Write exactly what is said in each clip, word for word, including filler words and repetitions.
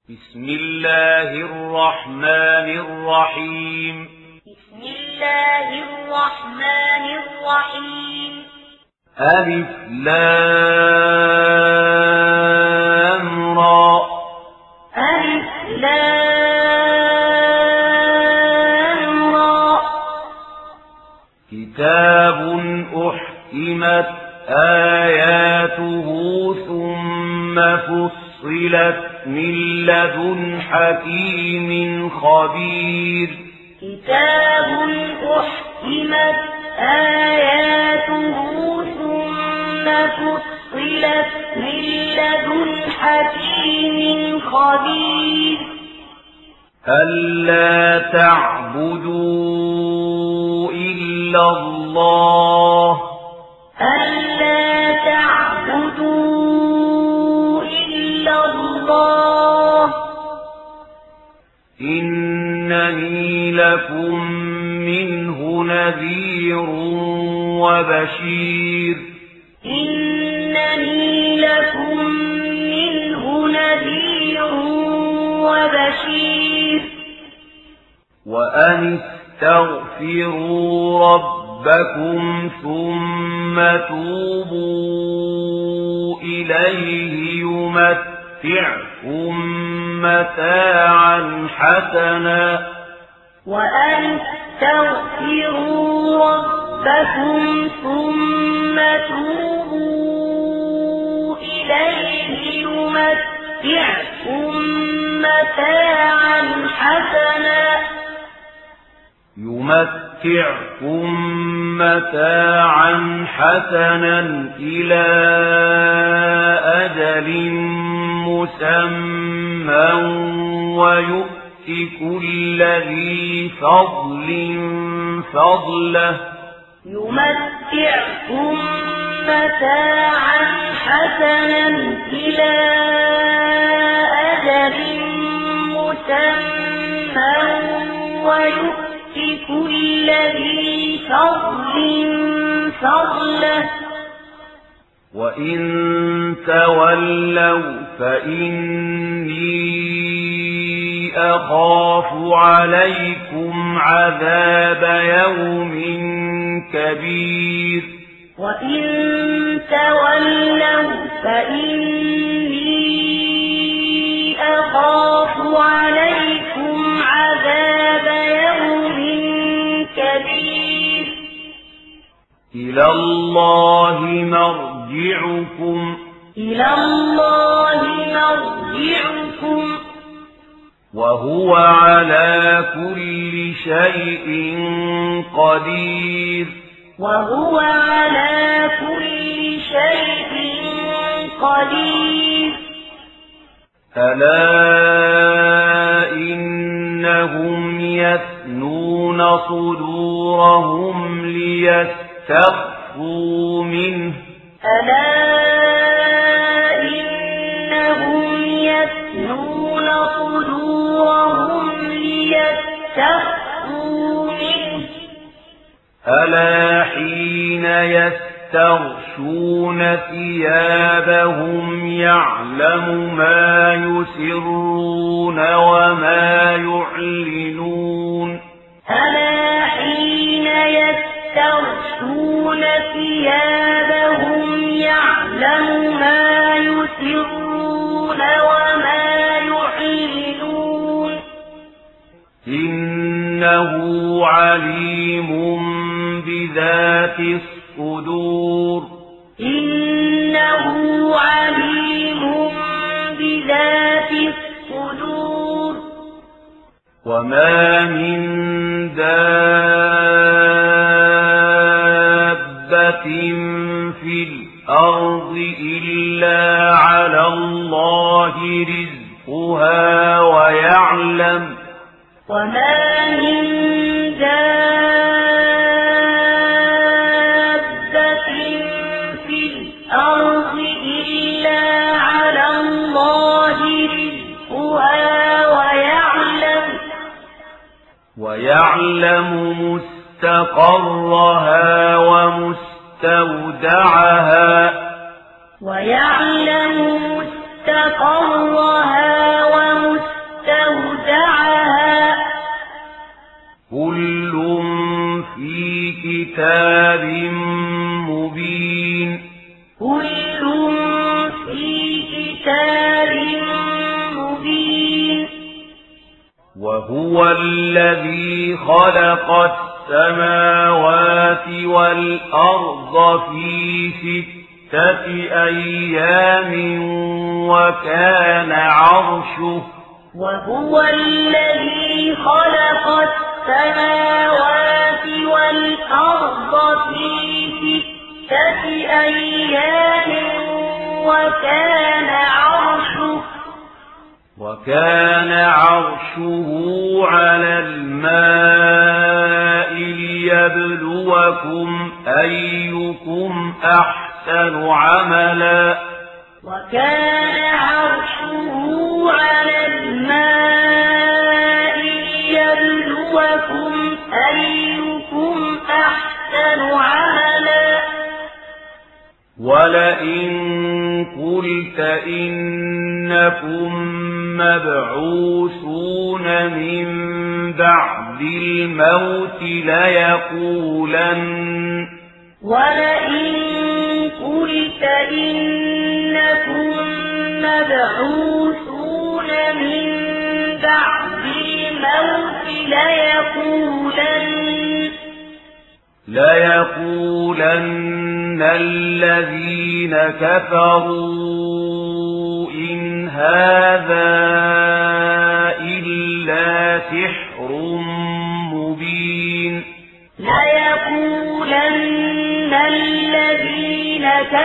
بسم الله الرحمن الرحيم بسم الله الرحمن الرحيم ألف لام را ألف لام را كتاب أحكمت آياته ثم فصلت من لدن حكيم خبير كتاب أحكمت آياته ثم فصلت من لدن حكيم خبير ألا تعبدوا إلا الله ألا تعبدوا إلا الله إنني لكم منه نذير وبشير إنني لكم منه نذير وبشير وأن استغفروا ربكم ثم توبوا إليه يمتعكم متاعا حسنا وأن استغفروا ربكم ثم توبوا إليه يمتعكم متاعا حسنا يمتعكم متاعا حسنا إلى أجل مسمى ويؤت كل ذي فضل فضله يمتعكم متاعا حسنا إلى أجل مسمى ويؤت كل ذي فضل فضله وإن تولوا فإني أخاف عليكم عذاب يوم كبير وإن تولوا فإني أخاف عليكم عذاب يوم كبير إلى الله مرجعكم إلى الله مرجعكم وهو على كل شيء قدير وهو على كل شيء قدير ألا إنهم يثنون صدورهم ليستخفوا منه ألا إنهم يثنون صدورهم ليستخفوا منه ألا حين يستغشون ثيابهم يعلم ما يسرون وما يعلنون ألا حين يستغشون ثيابهم يعلم ما يسرون وما يعلنون إنه عليم بذات الصدور إنه عليم بذات الصدور وما من دابة في الأرض إلا على الله رزقها ويعلم وما من دابة في الأرض إلا على الله رزقها ويعلم ويعلم مستقرها ومستودعها ويعلم مستقرها ومستودعها وهو الذي خلق السماوات والأرض في ستة أيام وكان عرشه وهو الذي خلق السماوات والأرض في ستة أيام وكان عرشه وكان عرشه على الماء ليبلوكم أيكم أحسن عملا وكان عرشه على الماء ليبلوكم أيكم أحسن عملا ولئن قلت إنكم مبعوثون من بعد الموت ليقولن ولئن قلت إنكم مبعوثون من بعد الموت ليقولن ليقولن الذين كفروا إن هذا إلا سحر مبين ليقولن الذين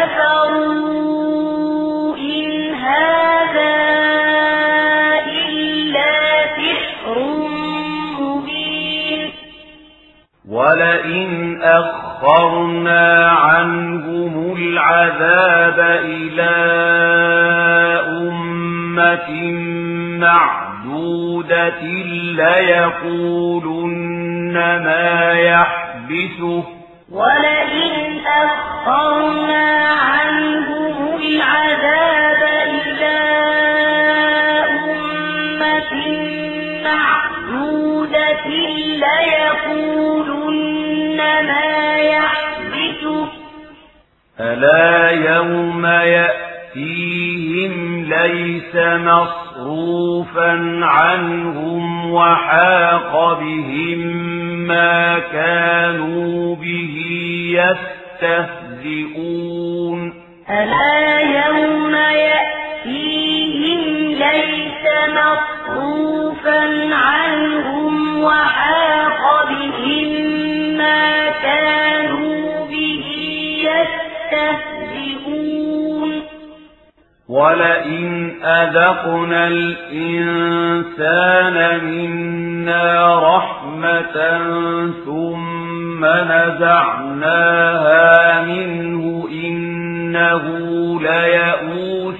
كفروا إن هذا إلا سحر مبين ولئن أخرنا عنهم العذاب إلى أمة معدودة ليقولن ما يحبسه ولئن أخرنا عنهم العذاب إلى أمة معدودة ليقولن ما يحبسه ألا يوم يأتيهم ليس مصروفا عنهم وحاق بهم ما كانوا به يستهزئون ألا يوم يأتيهم ليس مصروفا عنهم وحاق بهم ما كانوا به يستهزئون ولئن أذقنا الإنسان منا رحمة ثم نزعناها منه إنه ليئوس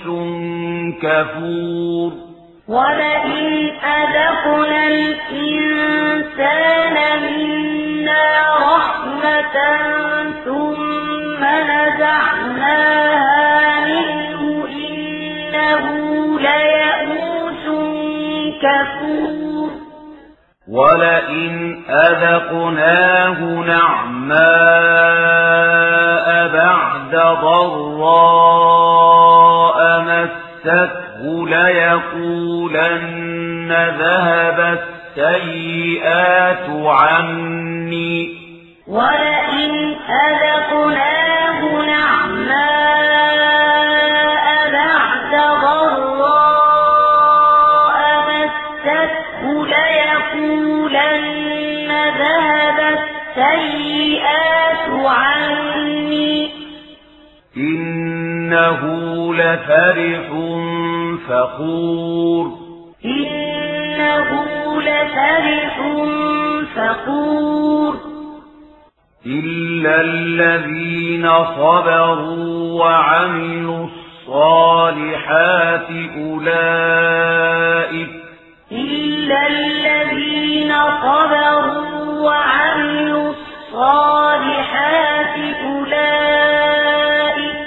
كفور ولئن أذقنا الإنسان منا رحمة ثم نزعناها منه إنه ليئوس كفور ولئن أذقناه نعماء بعد ضراء مسته ليقولن ذهب السيئات عني ولئن أذقناه نعماء بعد ضراء مسته ليقولن ذهب السيئات عني إنه لفرح فخور إنه لفرح فخور إلا الذين صبروا وعملوا الصالحات أولئك إلا الذين صبروا وعملوا الصالحات أولئك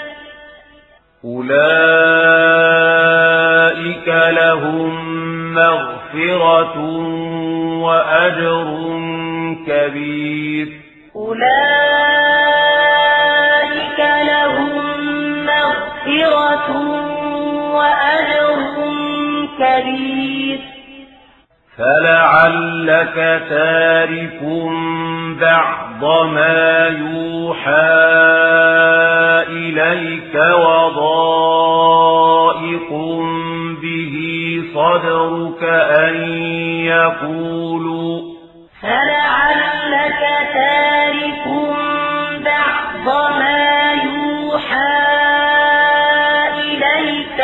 أولئك لهم مغفرة وأجر كبير أولئك لهم مغفرة وأجر كبير فلعلك تارك بعض ما يوحى إليك وضائق به صدرك أن يقولوا فلعلك تارك بعض ما يوحى إليك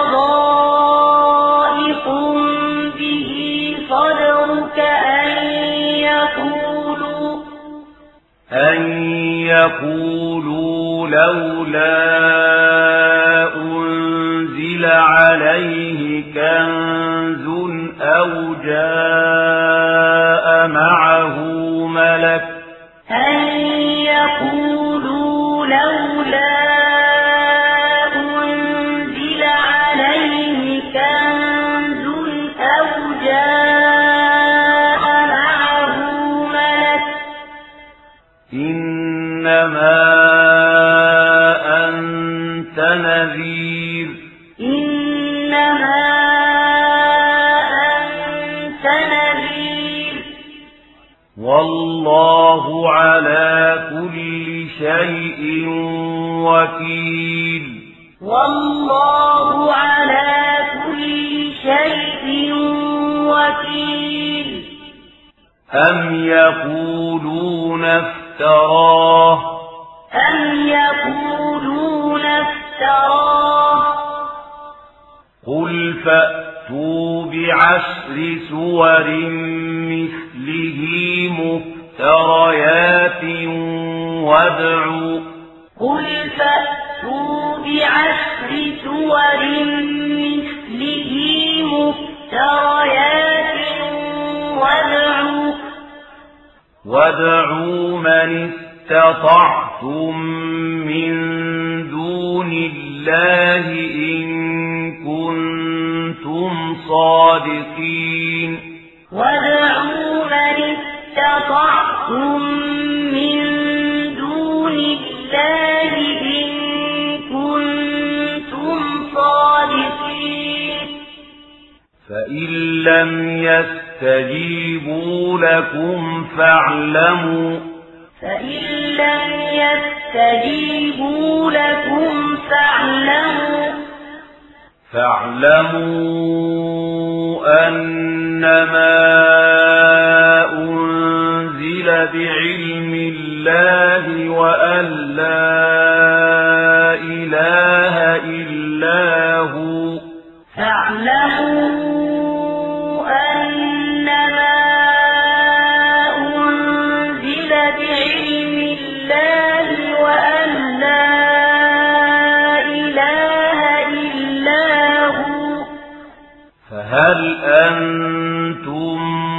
وضائق به صدرك أن يقولوا أن يقولوا لولا أنزل عليه كنز أو جاء معه ملك أن يقولوا لولا أنزل عليه كنز أو جاء معه ملك إنما أنت نذير إنما أنت نذير والله على كل شيء وكيل والله على كل شيء وكيل أم يقولون افتراه أم يقولون افتراه قل فأتوا بعشر سور مثله مفتريات وادعوا قل فأتوا بعشر سور مثله مفتريات وادعوا وادعوا من استطعتم من دون الله إن كنتم صادقين وادعوا من استطعتم من دون الله إن كنتم صادقين فإن لم يستجيبوا لكم فاعلموا فإن لم يستجيبوا لكم فاعلموا فاعلموا أنما أنزل بعلم الله وأن لا إله إلا هو فاعلموا أنما أنزل بعلم الله وأن لا إله إلا هو فهل أنتم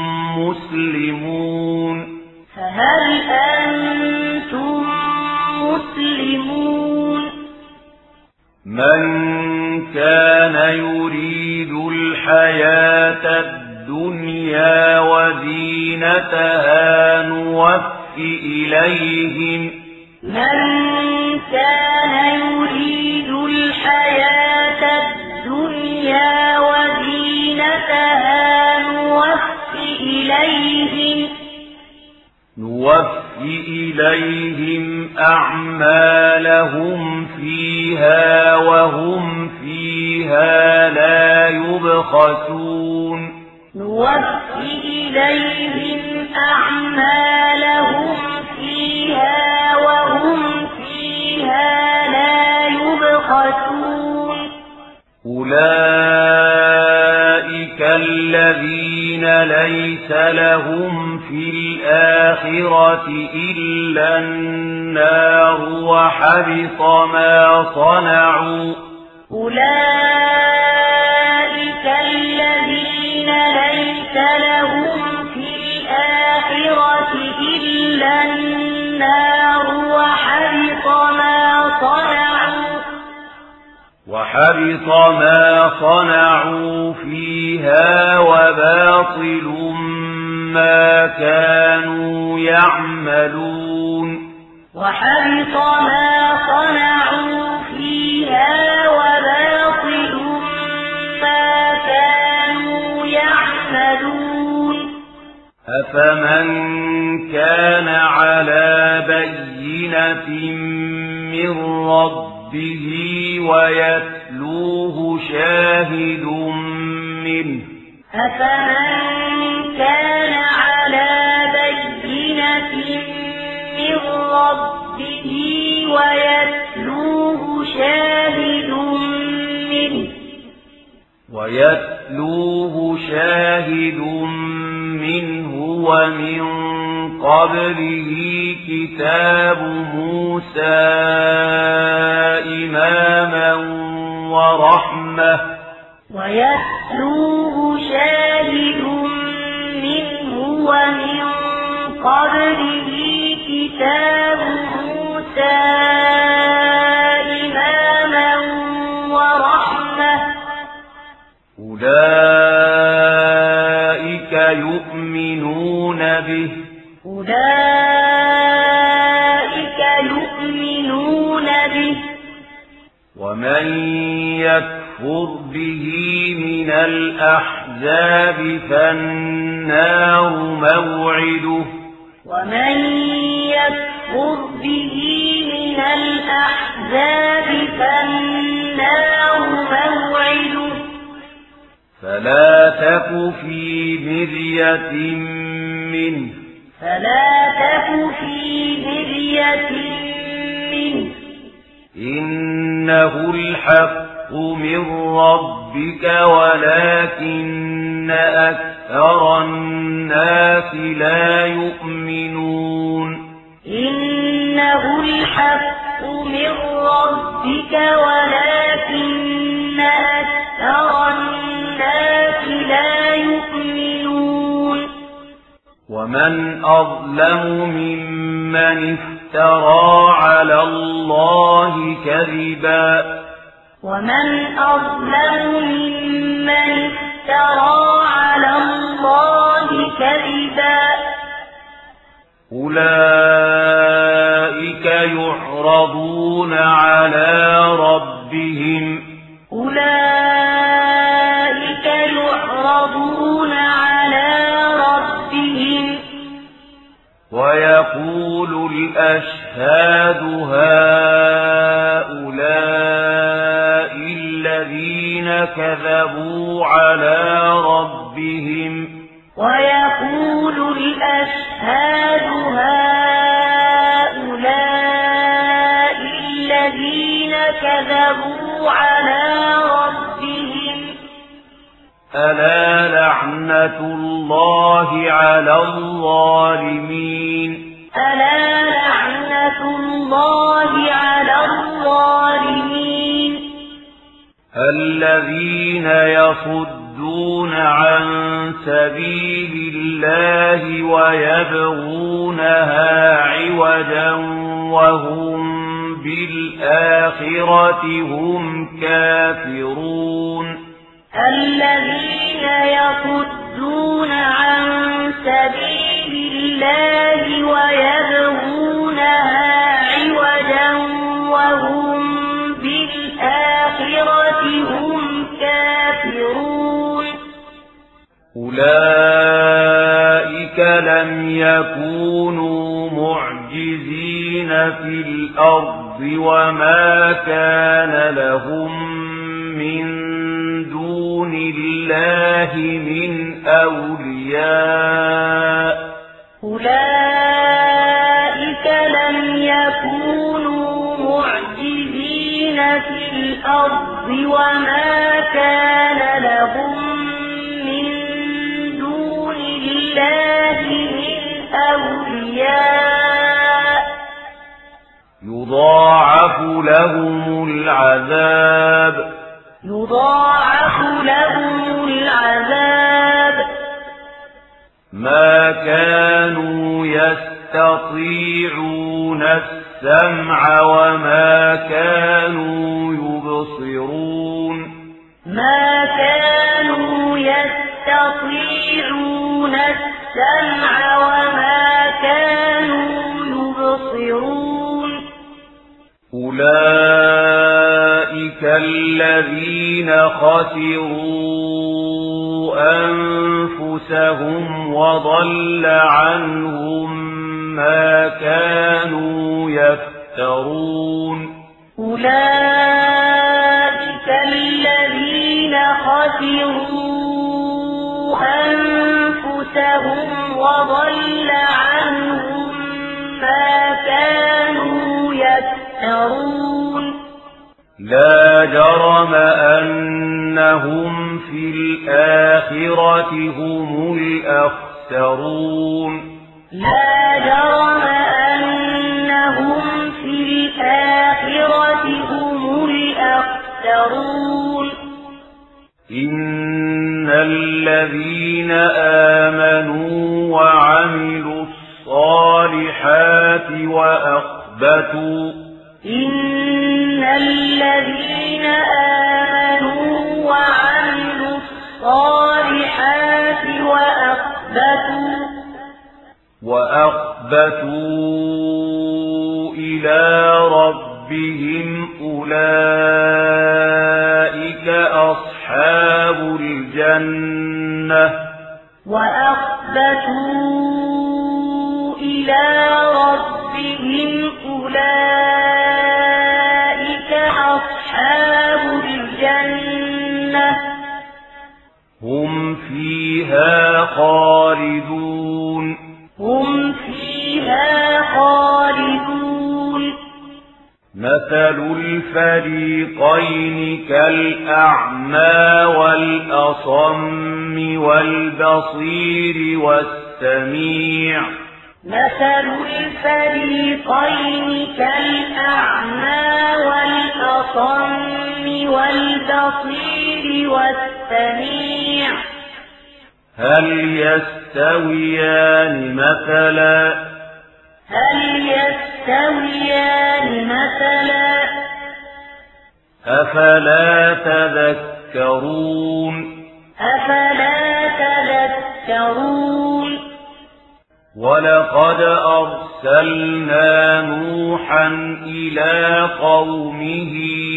مسلمون فهل أنتم مسلمون من كان يريد الحياة الدنيا وزينتها نوفي إليهم من كان يريد الحياة الدنيا وزينتها نوفي إليهم نوفي إليهم أعمالهم فيها وهم فيها لا يبخسون نوفي إليهم أعمالهم فيها وهم فيها لا يبخسون أولئك الذين ليس لهم في الآخرة إلا النار وحبط ما صنعوا أولئك الذين ليس لهم في الآخرة إلا النار وحبط ما صنعوا وحبط ما صنعوا فيها وباطل ما كانوا يعملون وحبط ما صنعوا فيها وباطل ما كانوا يعملون أفمن كان على بينة من ربه ويتلوه شاهد منه أفمن كان على بينة من ربه ويتلوه شاهد منه ويتلوه شاهد منه ومن قبله كتاب موسى إماما ورحمة ويتلوه شاهد منه ومن قبله كتاب موسى إماما ورحمة أولئك يؤمنون به أولئك يؤمنون به ومن يكفر به من الأحزاب فالنار موعده ومن يكفر به من الأحزاب فالنار موعده فلا تك في مرية منه فلا تك في مرية منه إنه الحق من ربك ولكن أكثر الناس لا يؤمنون إنه الحق من ربك ولكن أكثر الناس لا يؤمنون ومن أظلم ممن افترى على الله كذبا ومن أظلم ممن افترى على الله كذبا أولئك يعرضون على ربهم أولئك يعرضون على ربهم ويقول الأشهاد هؤلاء الذين كذبوا على ربهم ويقول الأشهاد هؤلاء الذين كذبوا على ربهم ألا لعنة الله على الظالمين ألا لعنة الله على الظالمين الذين يصدون عن سبيل الله ويبغونها عوجا وهم بالآخرة هم كافرون الذين يصدون عن سبيل الله ويبغونها عوجا وهم بالآخرة هم كافرون أولئك لم يكونوا معجزين في الأرض وما كان لهم من دون الله من أولياء أولئك لم يكونوا معجزين في الأرض وما كان لهم من دون الله من أولياء يضاعف لهم العذاب يضاعف لهم العذاب ما كانوا يستطيعون السمع وما كانوا يبصرون ما كانوا يستطيعون السمع وما كانوا يبصرون أولئك الذين خسروا أنفسهم أنفسهم وضل عنهم ما كانوا يفترون أولئك الذين خسروا أنفسهم وضل عنهم ما كانوا يفترون لا جرم أنهم في الآخرة هم الأخسرون لا جرم أنهم في الآخرة هم الأخسرون إن الذين آمنوا وعملوا الصالحات وأخبتوا إن الذين آمنوا وعملوا الصالحات وأخبتوا وأخبتوا إلى ربهم أولئك أصحاب الجنة وأخبتوا إلى ربهم أولئك أصحاب الجنة هم فيها خالدون هم فيها خالدون مثل الفريقين كالأعمى والأصم والبصير والسميع مثل الفريقين كالأعمى والأصم والبصير والسميع هل يستويان مثلا هل يستويان مثلا أفلا تذكرون أفلا تذكرون ولقد أرسلنا نوحا إلى قومه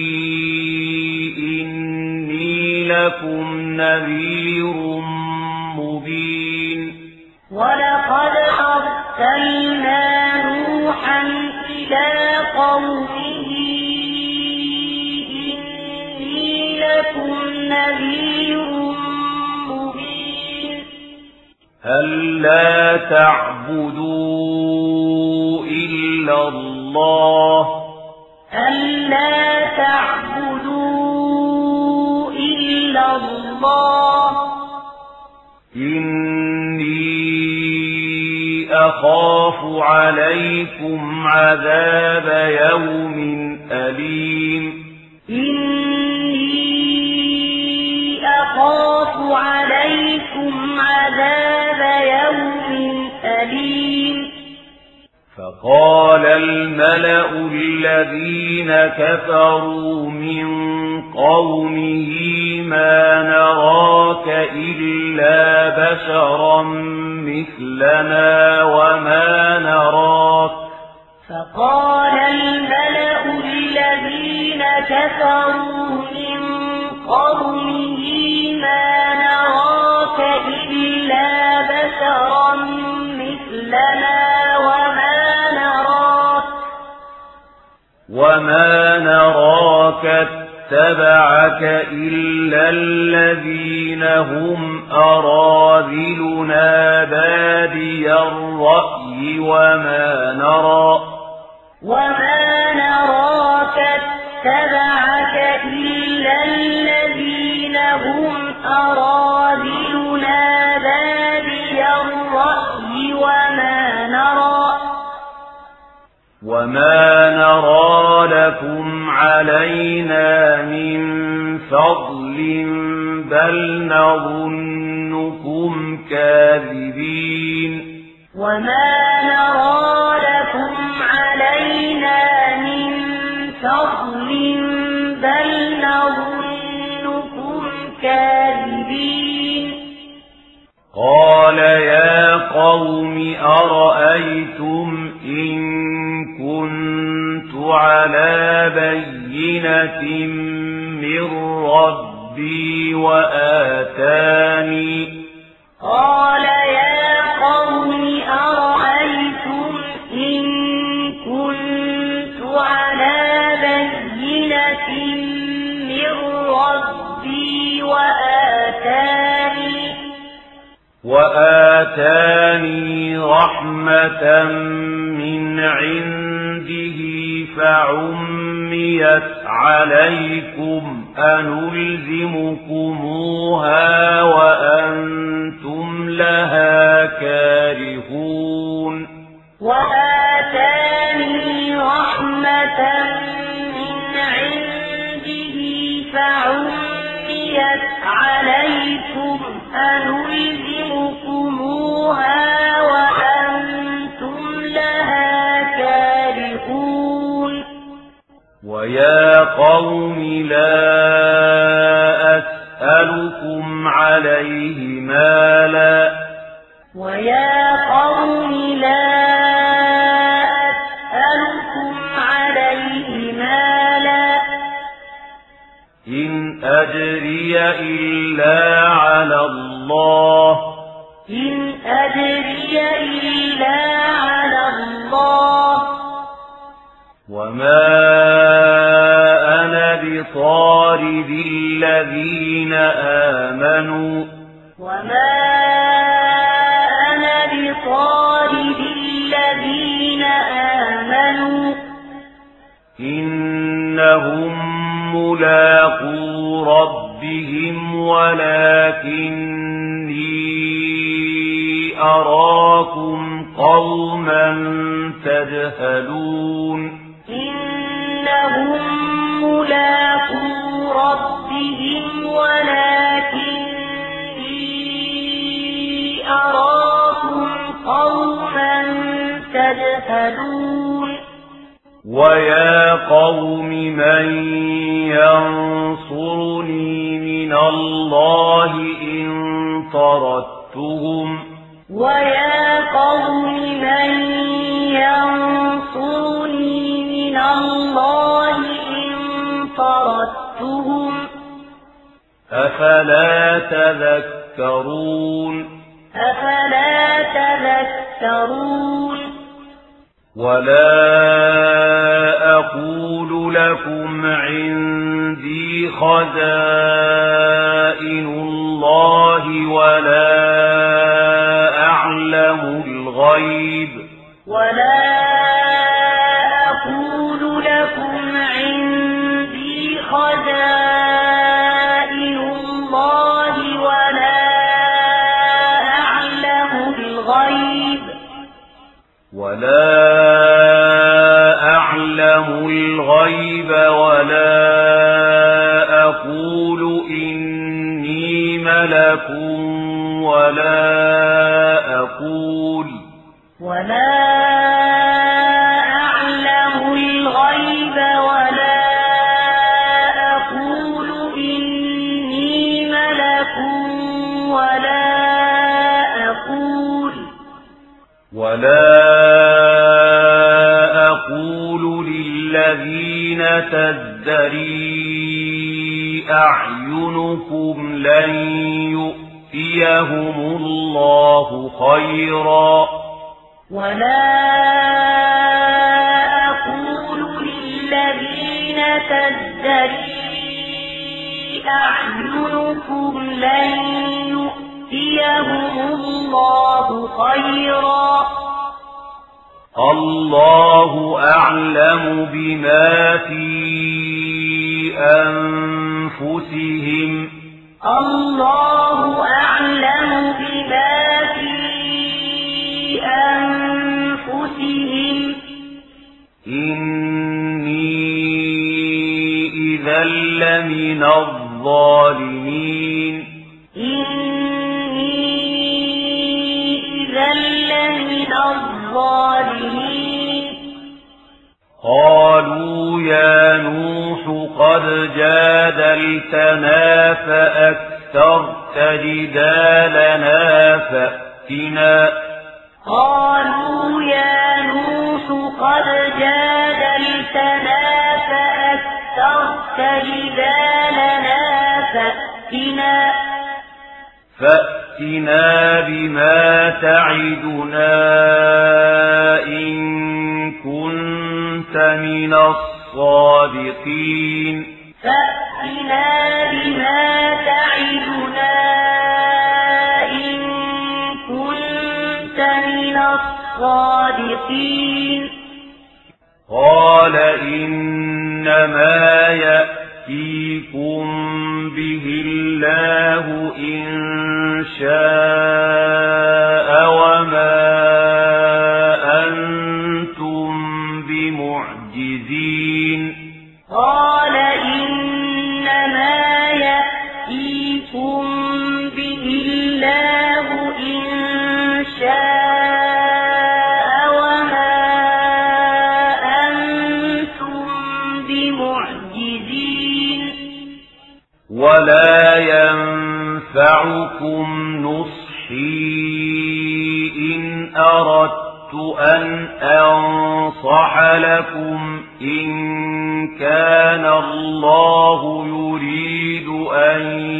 إني لكم نذير مبين ولقد أرسلنا نوحا إلى قومه إني لكم نذير مبين ألا تعبدوا إلا الله ألا تعبدوا إلا الله إني أخاف عليكم عذاب يوم أليم إني أخاف عليكم عذاب يوم أليم فقال الملأ الذين كفروا من قومه ما نراك إلا بشرا مثلنا وما نراك فقال الملأ الذين كفروا من قومه ما نراك إلا بشرا مثلنا وما نراك وما نراك اتبعك إلا الذين هم أراذلنا بادي الرأي وما نرى وما نراك اتبعك إلا الذين هم أراذلنا بادي الرأي وما نرى وما نرى لكم علينا من فضل بل نظنكم كاذبين وما نرى لكم علينا من فضل بل نظنكم كاذبين قال يا قوم أرأيتم إن كنت على بينة من ربي وآتاني قال يا قوم أرأيتم إن كنت على بينة من ربي وآتاني وآتاني رحمة من عنده فعميت عليكم أنلزمكموها وأنتم لها كارهون وآتاني رحمة من عنده فعميت عليكم أنلزمكموها وأنتم لها كارهون ويا قوم لا أسألكم عليه مالا ويا قوم لا أسألكم عليه مالا إن أجري إلا على الله إن أجري إلا على الله وما أنا بطارد الذين آمنوا وما أنا بطارد الذين آمنوا إنهم ملاقو ربهم ولكني أراكم قوما تجهلون إنهم ملاقو ربهم ولكني أراكم قوما تجهلون ويا قوم من ينصرني من الله إن طردتهم ويا قوم من ينصرني من الله إن طردتهم أفلا تذكرون أفلا تذكرون ولا أقول لكم عندي خزائن الله ولا أعلم الغيب ولا أقول لكم عندي خزائن الله ولا أعلم الغيب ولا أعلم الغيب ولا أقول إني ملك ولا أقول ولا أعلم الغيب ولا أقول إني ملك ولا أقول ولا أقول للذين تزدري أعينكم لن يؤتيهم الله خيرا ولا أقول للذين تزدري أعينكم لن يؤتيهم الله خيرا الله أعلم بما في أنفسهم الله أعلم بما في أنفسهم إني إذا لمن الظالمين إني إذا لمن الظالمين قالوا يا نوح قد جادلتنا فأكثرت جدالنا فأتنا قالوا يا نوح قد جادلتنا فأكثرت جدالنا فأتنا فأتنا فأتنا بما تعدنا إن كنت من الصادقين فأتنا بما تعدنا إن كنت من الصادقين قال إنما يأتيكم به الله إن شاء وما أنتم بمعجزين قال إنما يأتيكم به الله إن شاء وما أنتم بمعجزين ولا ينفعكم نصحي إن أردت أن أنصح لكم إن كان الله يريد أن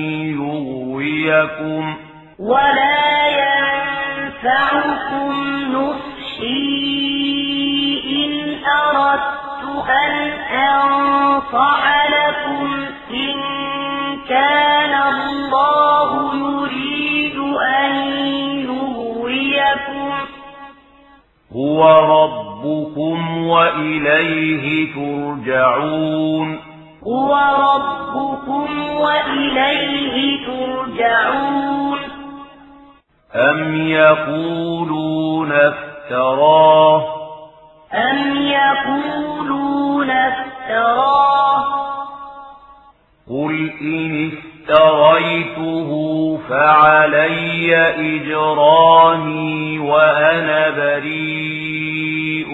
يغويكم ولا ينفعكم نصحي إن أردت أن أنصح لكم إن كان الله يريد أن يغويكم هو ربكم وإليه ترجعون هو ربكم وإليه ترجعون أم يقولون افتراه أم يقولون افتراه قل إن افتريته فعلي إجرامي وأنا بريء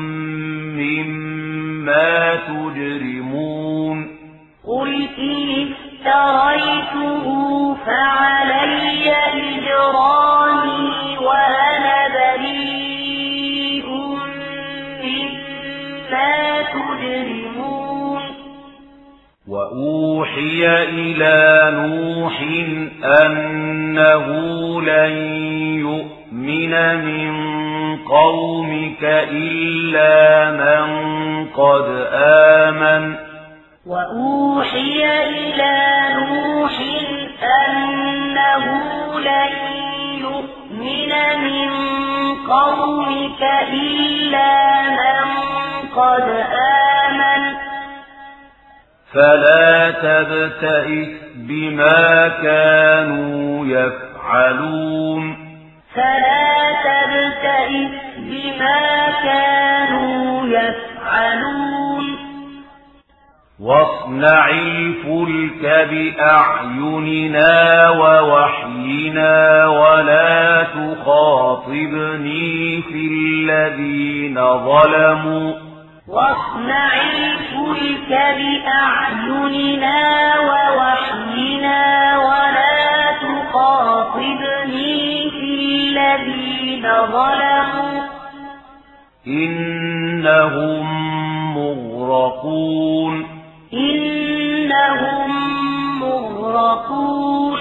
مما تجرمون قل إن افتريته فعلي إجرامي وأنا بريء مما تجرمون وأوحي إلى نوح أنه لن يؤمن من قومك إلا من قد آمن وأوحي إلى نوح أنه لن يؤمن من قومك إلا من قد آمن فلا تبتئس بما كانوا يفعلون فلا تبتئس بما كانوا يفعلون واصنع الفلك بأعيننا ووحينا ولا تخاطبني في الذين ظلموا واصنع الفلك بأعيننا ووحينا ولا تخاطبني في الذين ظلموا إنهم مغرقون إنهم مغرقون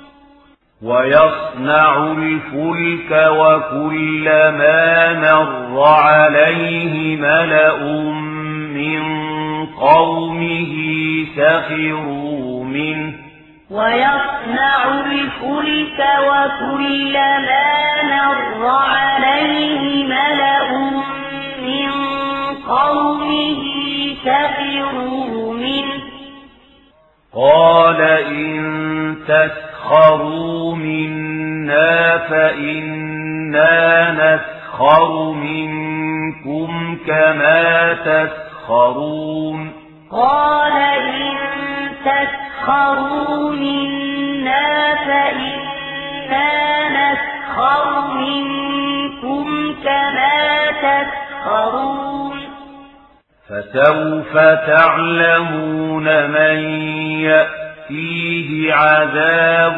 ويصنع الفلك وكلما مر عليه ملأ من قومه سخروا منه ويصنع الفلك وكلما مر عليه ملأ من قومه سخروا منه قال إن تسخروا منا فإنا نسخر منكم كما تسخرون قال إن تسخروا منا فإنا نسخر منكم كما تسخرون فسوف تعلمون من يأتيه عذاب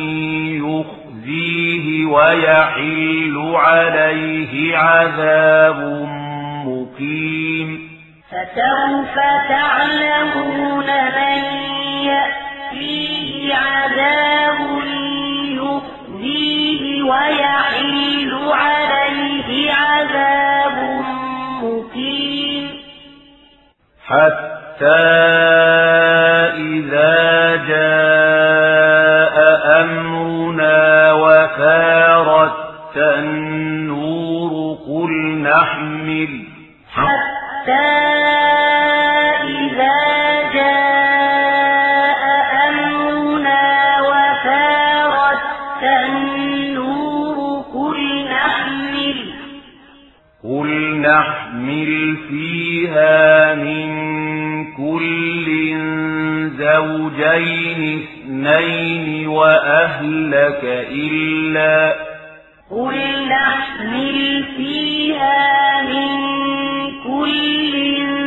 يخزيه ويحل عليه عذاب مقيم فسوف تعلمون من يأتيه عذاب يخزيه ويحيل عليه عذاب مقيم حتى إذا جاء أمرنا وفارت النور قل نحمل حتى إذا جاء أمرنا وفارت النور قل نحمل قل نحمل فيها من كل زوجين اثنين وأهلك إلا قل نحمل فيها من كل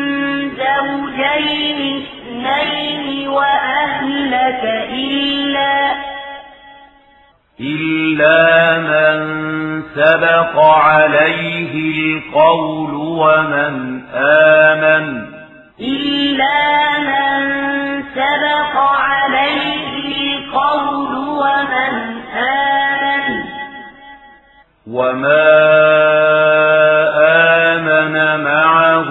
زوجين اثنين وأهلك إلا إلا من سبق عليه القول ومن آمن إلا من سبق عليه القول ومن آمن وما آمن معه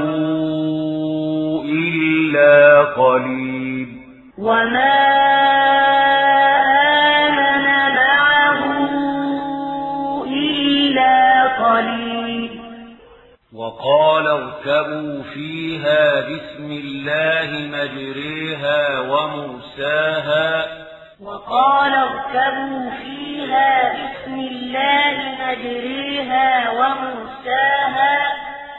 إلا قليل وما آمن معه إلا قليل وقال اركبوا فيها بسم الله مجريها ومرساها وقال اركبوا فيها بسم الله مجريها ومرساها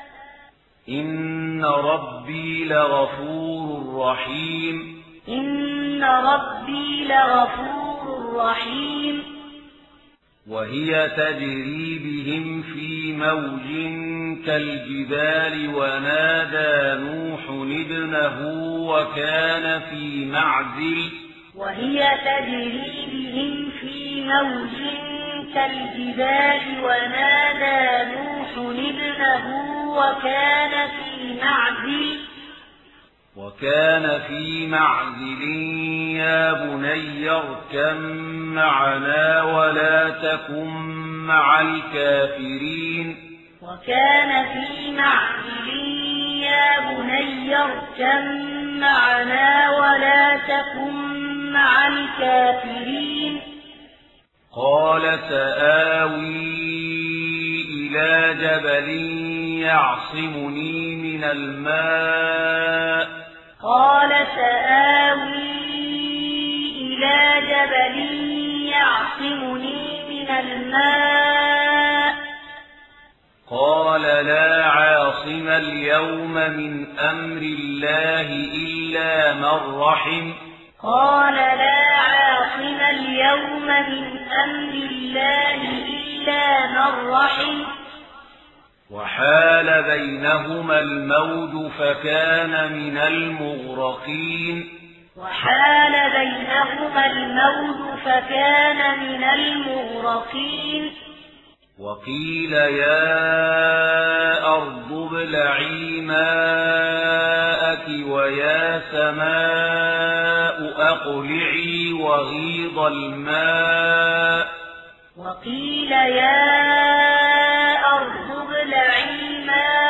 إن ربي لغفور رحيم إن ربي لغفور رحيم وهي تجري بهم في موج كالجبال ونادى نوح ابنه وكان في معزل وهي تجري بهم في موج كالجبال ونادى نوح ابنه وكان في معزل وكان في معزل يا بني اركب معنا ولا تكن مع الكافرين وكان في معزل يا بني اركب معنا ولا تكن مع الكافرين قال سآوي إلى جبل يعصمني من الماء قال سآوي إلى جبل يعصمني من الماء قال لا عاصم اليوم من أمر الله إلا من رحم قال لا عاصم اليوم من أمر الله إلا من رحم وحال بينهما الموج فكان من المغرقين وحال بينهما الموج فكان من المغرقين وقيل يا أرض ابلعي ماءك ويا سماء أقلعي وغيض الماء وقيل يا أرض ابلعي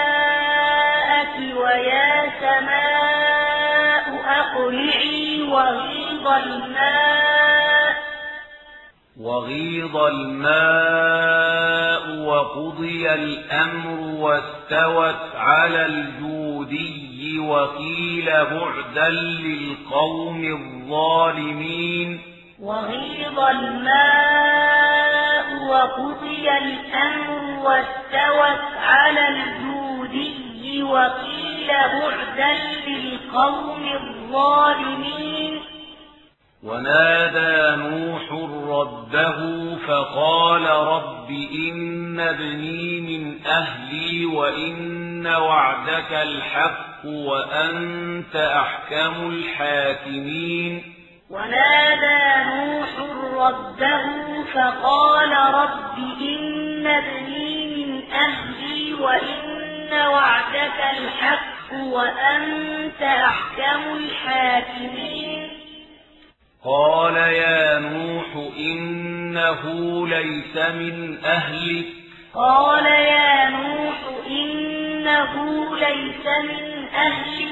ماءك ويا سماء أقلعي وغيض الماء وغيض الماء وقضي الأمر واستوت على الجودي وقيل بعدا للقوم الظالمين وغيض الماء وقضي الأمر واستوت على الجودي وقيل بعدا للقوم الظالمين ونادى نوح ربه فقال رب إن ابني من أهلي وإن وعدك الحق وأنت أحكم الحاكمين ونادى نوح ربه فقال رب إن ابني من أهلي وإن وعدك الحق وأنت أحكم الحاكمين قال يا نوح إن إنه ليس من أهلك قال يا نوح إنه ليس من أهلك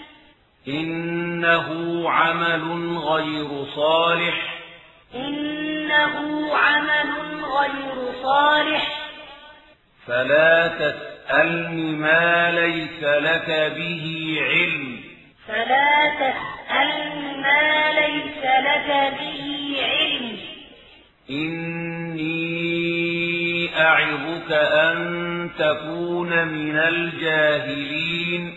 إنه عمل غير صالح إنه عمل غير صالح فلا تسألني ما ليس لك به علم فلا تسألني ما ليس لك به علم إني أعظك أن تكون من الجاهلين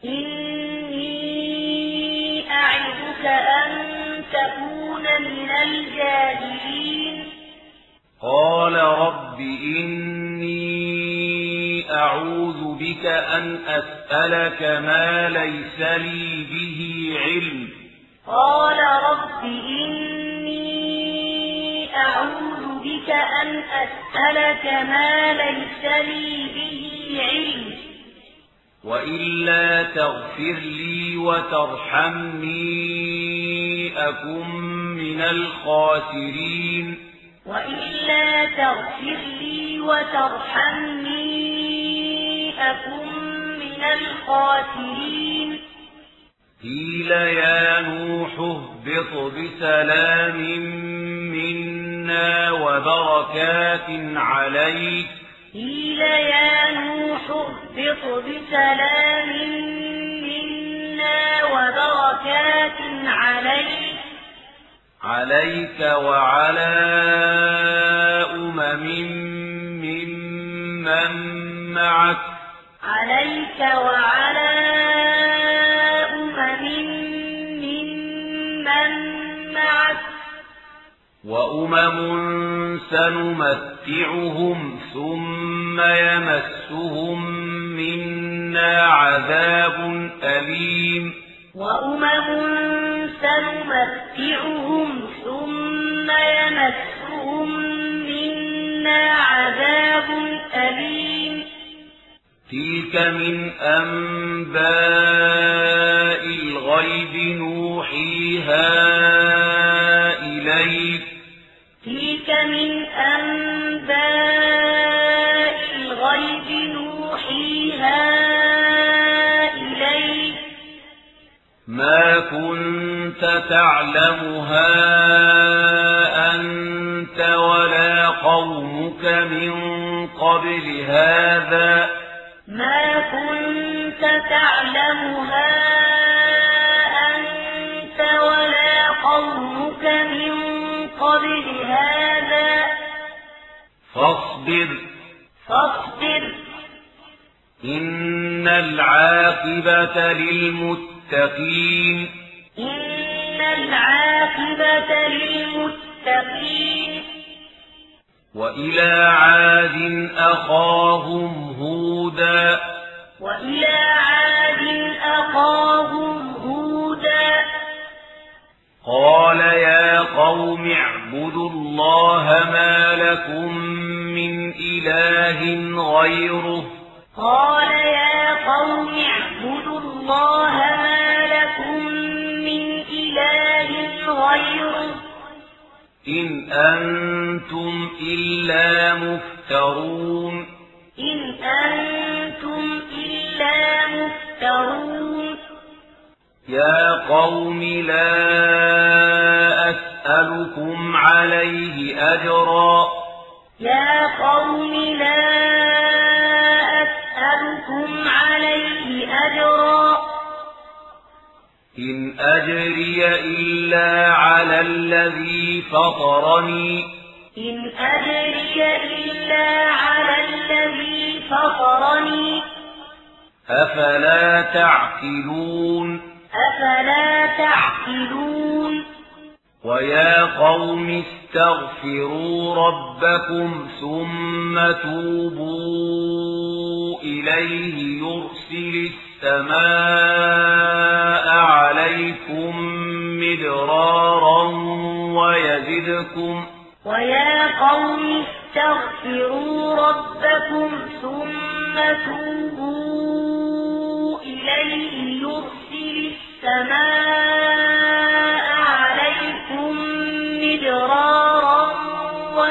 إني أعظك أن تكون من الجاهلين قال رب إني أعوذ بك أن أسألك ما ليس لي به علم قال رب إني أعوذ بك أن أسألك ما ليس لي به علم وإلا تغفر لي وترحمني أكن من الخاسرين وإلا تغفر لي وترحمني أكن من الخاسرين قيل يا نوح اهبط بسلام منا وبركات عليك قيل يا نوح اهبط بسلام منا وبركات عليك عليك وعلى أمم ممن معك عليك وعلى أمم ممن معك وأمم سنمتعهم ثم يمسهم منا عذاب أليم وأمم سنمتعهم ثم يمسهم منا عذاب أليم تلك من أنباء الغيب نوحيها إليك تلك من أنباء الغيب نوحيها إليك ما كنت تعلمها أنت ولا قومك من قبل هذا ما كنت تعلمها أنت ولا قومك من قبل هذا فاصبر فاصبر إن العاقبة للمتقين إن العاقبة للمتقين وإلى عاد أخاهم هودا وإلى عاد أخاهم هودا قال يا قوم اعبدوا الله ما لكم من إله غيره قال يا قوم اعبدوا الله ما لكم من إله غيره إن أنتم إلا مفترون إن أنتم إلا مفترون يا قوم لا أسألكم عليه أجرا يا قوم لا أسألكم عليه أجرا إن أجري إلا على الذي فطرني إن أجري إلا على الذي فطرني أفلا تعقلون أفلا تعقلون ويا قوم استغفروا ربكم ثم توبوا إليه يرسل السماء عليكم مدرارا ويزدكم ويا قوم استغفروا ربكم ثم توبوا إليه يرسل السماء عليكم مدرارا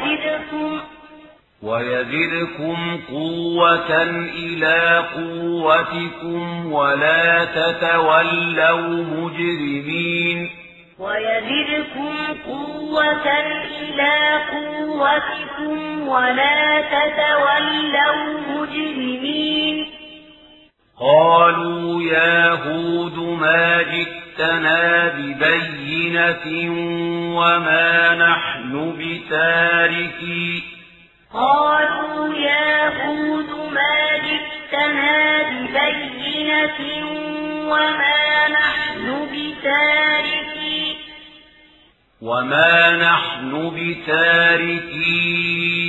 ويزدكم ويزدكم قوة إلى قوتكم ولا تتولوا مجرمين ويزدكم قوة إلى قوتكم ولا تتولوا مجرمين قالوا يا هود ما جئتنا ببينة وما نحن بتاركي قالوا يا هود ما جئتنا ببينة وما نحن بتاركي وما نحن بتاركي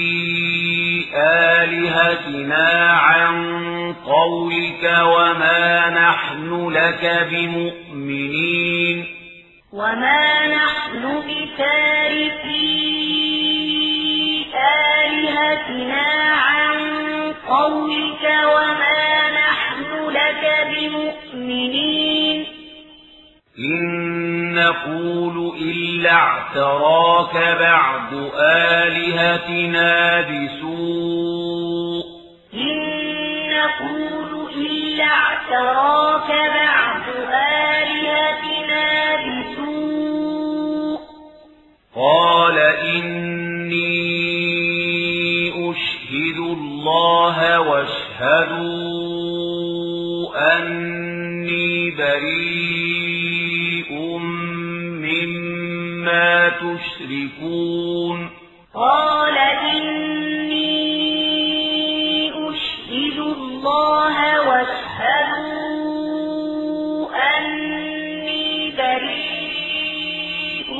آلهتنا عن قولك وما نحن لك بمؤمنين وما نحن بتاركي آلهتنا عن قولك وما نحن لك بمؤمنين إن نقول إلا اعتراك بعض آلهتنا بسوء إن نقول إلا اعتراك بعض آلهتنا بسوء قال إني أشهد الله واشهدوا أني بريء مما تشركون قال إني أشهد الله واشهدوا أني بريء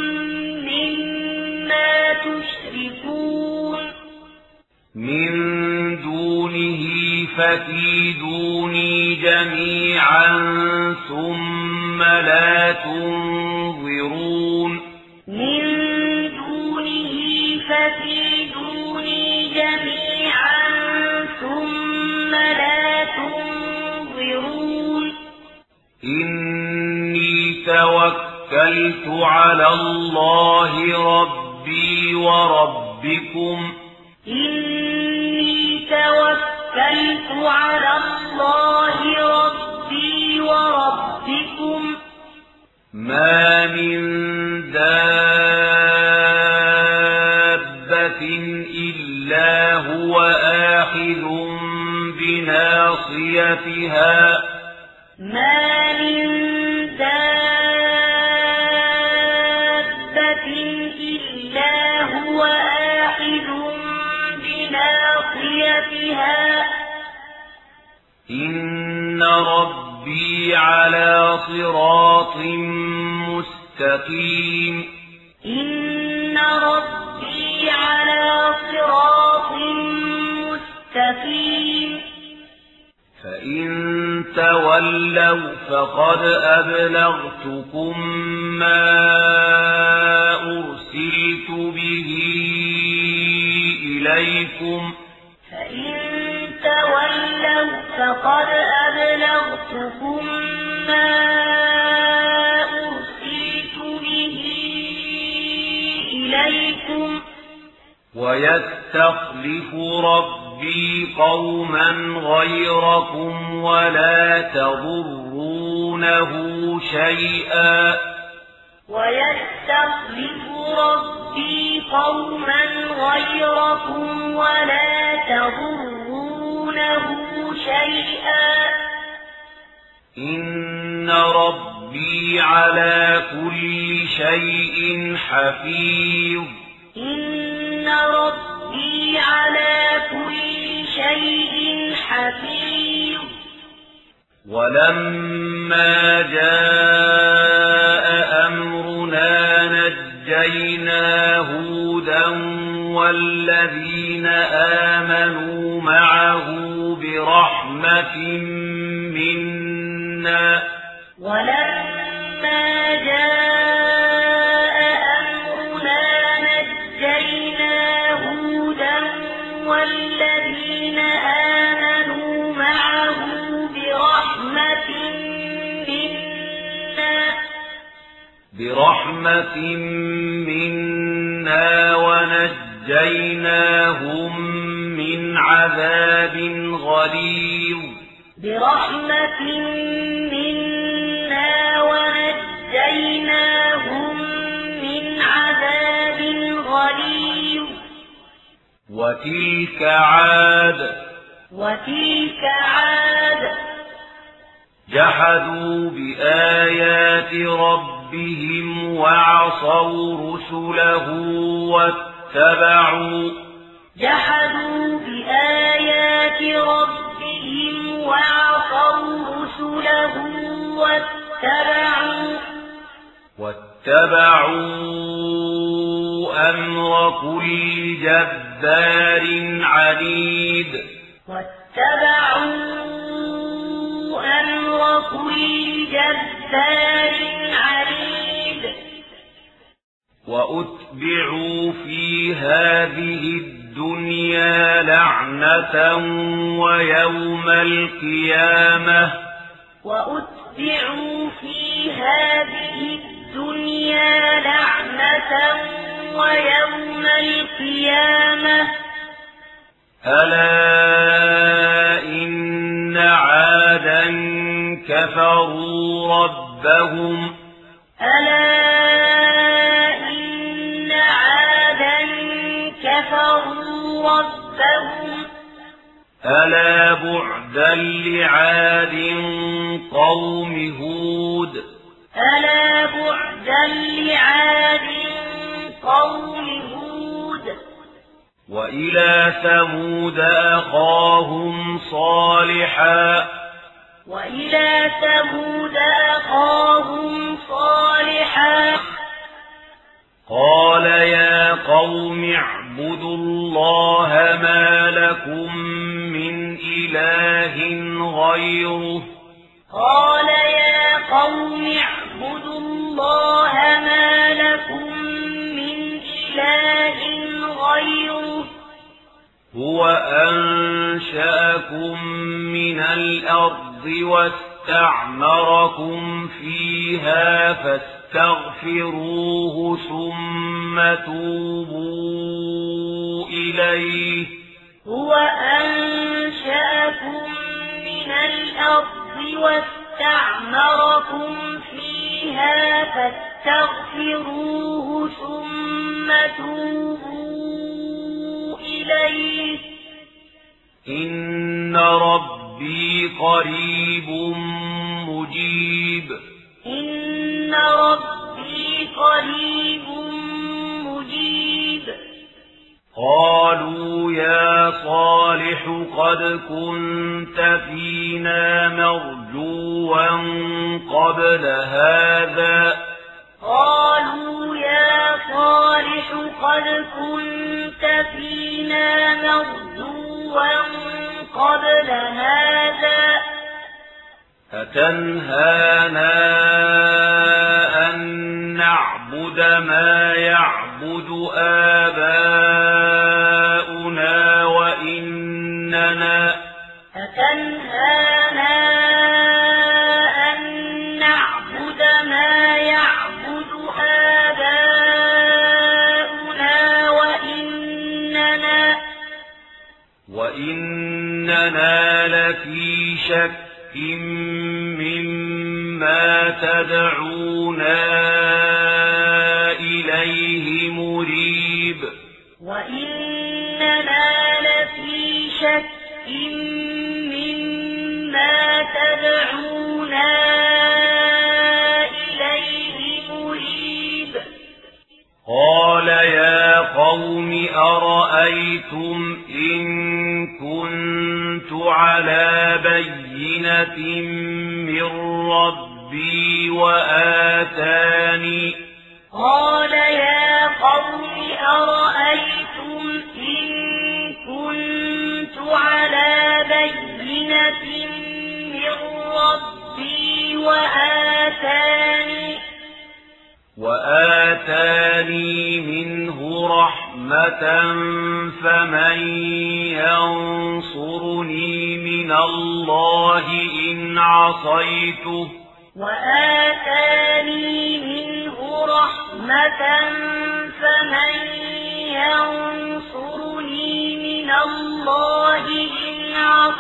مما تشركون من دونه فكيدوني جميعا ثم لا تنظرون من دونه فكيدوني جميعا ثم لا تنظرون إني توكلت على الله ربي وربكم إني توكلت على الله ربي وربكم ما من دابة إلا هو آخذ بناصيتها ما من دابة إلا هو آخذ بناصيتها إن ربي على صراط مستقيم إن ربي على صراط مستقيم فإن تولوا فقد أبلغتكم ما أرسلت به إليكم فإن تولوا فقد أبلغتكم ما أرسلت به إليكم ويستخلف ربي قوما غيركم ولا تضرونه شيئا ويستخلف ربي قوما غيركم ولا تضرونه شيئا إن ربي على كل شيء حفيظ إن ربي على كل شيء حفيظ ولما جاء أمرنا نجينا هودا والذين آمنوا معه برحمة منا ولما جاء أمرنا نجينا هودا والذين آمنوا معه برحمة منا برحمة منا ونجيناهم ونجيناهم من عذاب غليظ برحمة منا ونجيناهم من عذاب غليظ وتلك عاد وتلك عاد جحدوا بآيات ربهم وعصوا رسله واتبعوا جحدوا بآيات ربهم وعصوا رسله واتبعوا واتبعوا أمر كل جبار عنيد واتبعوا أمر كل جبار عنيد وأتبعوا في هذه الدنيا لعنة ويوم القيامة وأتبعوا في هذه الدنيا لعنة ويوم القيامة ألا إن عادا كفروا ربهم ألا إن عادا كفروا ربهم ألا بعدا لعاد قوم هود ألا بعدا لعاد قوم هود وإلى ثمود أخاهم صالحا وإلى ثمود أخاهم صالحا قال يا قوم اعبدوا الله ما لكم من إله غيره قال يا قوم اعبدوا الله ما لكم من إله غيره هو أنشأكم من الأرض واستعمركم فيها فاستغفروه ثم توبوا إليه هو أنشأكم من الأرض واستعمركم فيها فاستغفروه ثم توبوا إليه إن ربي قريب مجيب إن ربي قريب مجيب قالوا يا صالح قد كنت فينا مرجوا قبل هذا قالوا يا صالح قد كنت فينا مرجوا قبل هذا أتنهانا أن نعبد ما يعبد آباؤنا وإننا أتنهانا أن نعبد ما يعبد آباؤنا وإننا وإننا لفي شك مما تدعونا إليه مريب وإننا لفي شك مما تدعونا إليه مريب قال يا قوم أرأيتم إن كنت على بينة من ربي وآتاني قال يا قوم أرأيتم إن كنت على بينة من ربي وآتاني وآتاني منه رحمة فمن ينصرني من الله إن عصيته وآتاني منه رحمة فمن ينصرني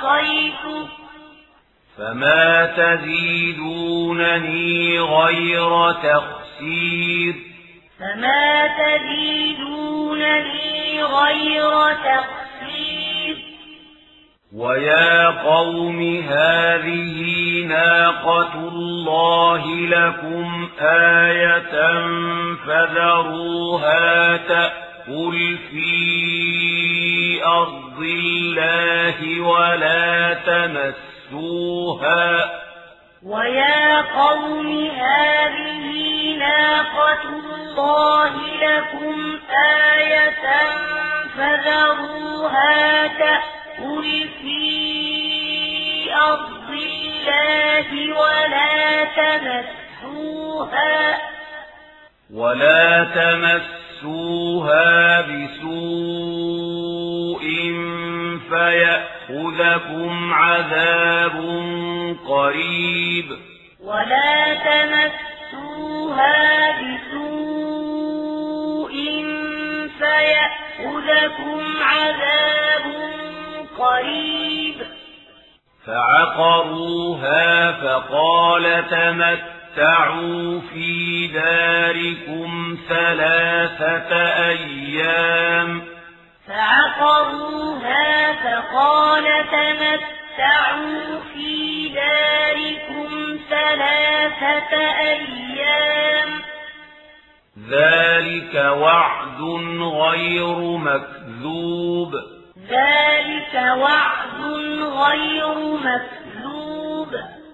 عصيته فما تزيدونني غير تخسير فما تزيدونني غير تخسير ويا قوم هذه ناقة الله لكم آية فذروها تأكل في أرض الله ولا تمسوها ويا قوم هذه ناقة الله لكم آية فذروها تأكل في أرض الله ولا تمسوها ولا تمسوها بسوء فيأخذكم عذاب قريب ولا تمسوها بسوء فيأخذكم عذاب قريب فعقروها فقال تمتعوا في داركم ثلاثة أيام فعقروها فقال تمتعوا في داركم ثلاثة أيام ذلك وعد غير مكذوب ذلك وعد غير مكذوب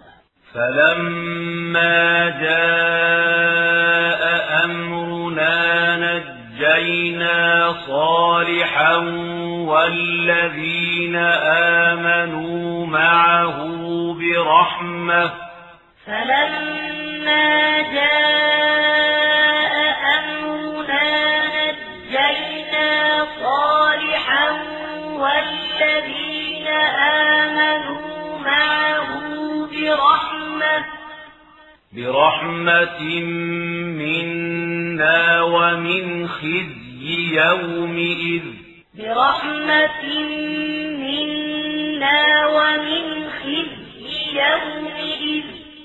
فلما جاء أمرنا نجينا صالحا والذين آمنوا معه برحمة فلما جاء أمرنا نجينا صالحا والذين آمنوا معه برحمة برحمة منا ومن خزي يومئذ برحمة منا ومن خزي يومئذ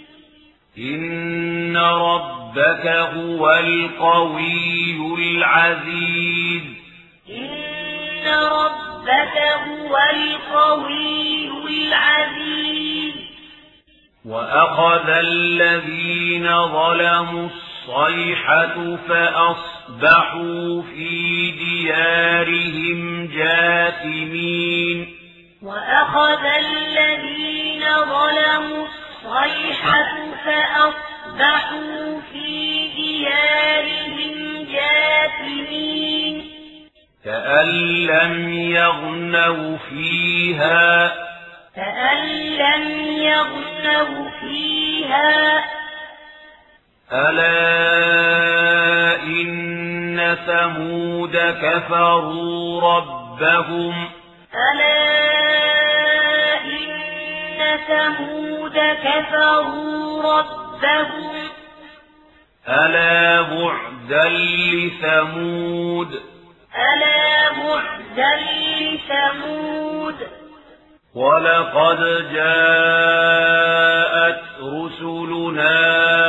إن ربك هو القوي العزيز إن ربك هو القوي العزيز وأخذ الذين ظلموا الصيحة فأصبحوا في ديارهم جاثمين وأخذ الذين ظلموا الصيحة فأصبحوا في ديارهم جاثمين كأن لم يغنوا فيها كأن لم يغنوا فيها ألا إن ثمود كفروا ربهم ألا إن ثمود كفروا ربهم ألا بعدا لثمود ألا بعدا لثمود ولقد جاءت رسلنا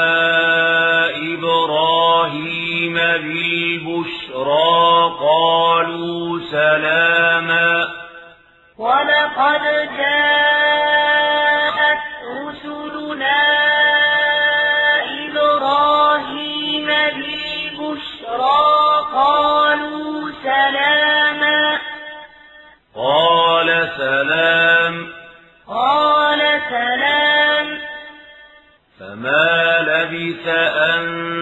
إبراهيم بالبشرى قالوا سلاما ولقد جاءت رسلنا إبراهيم بالبشرى قالوا سلاما قال سلام قال سلام فما لبث أن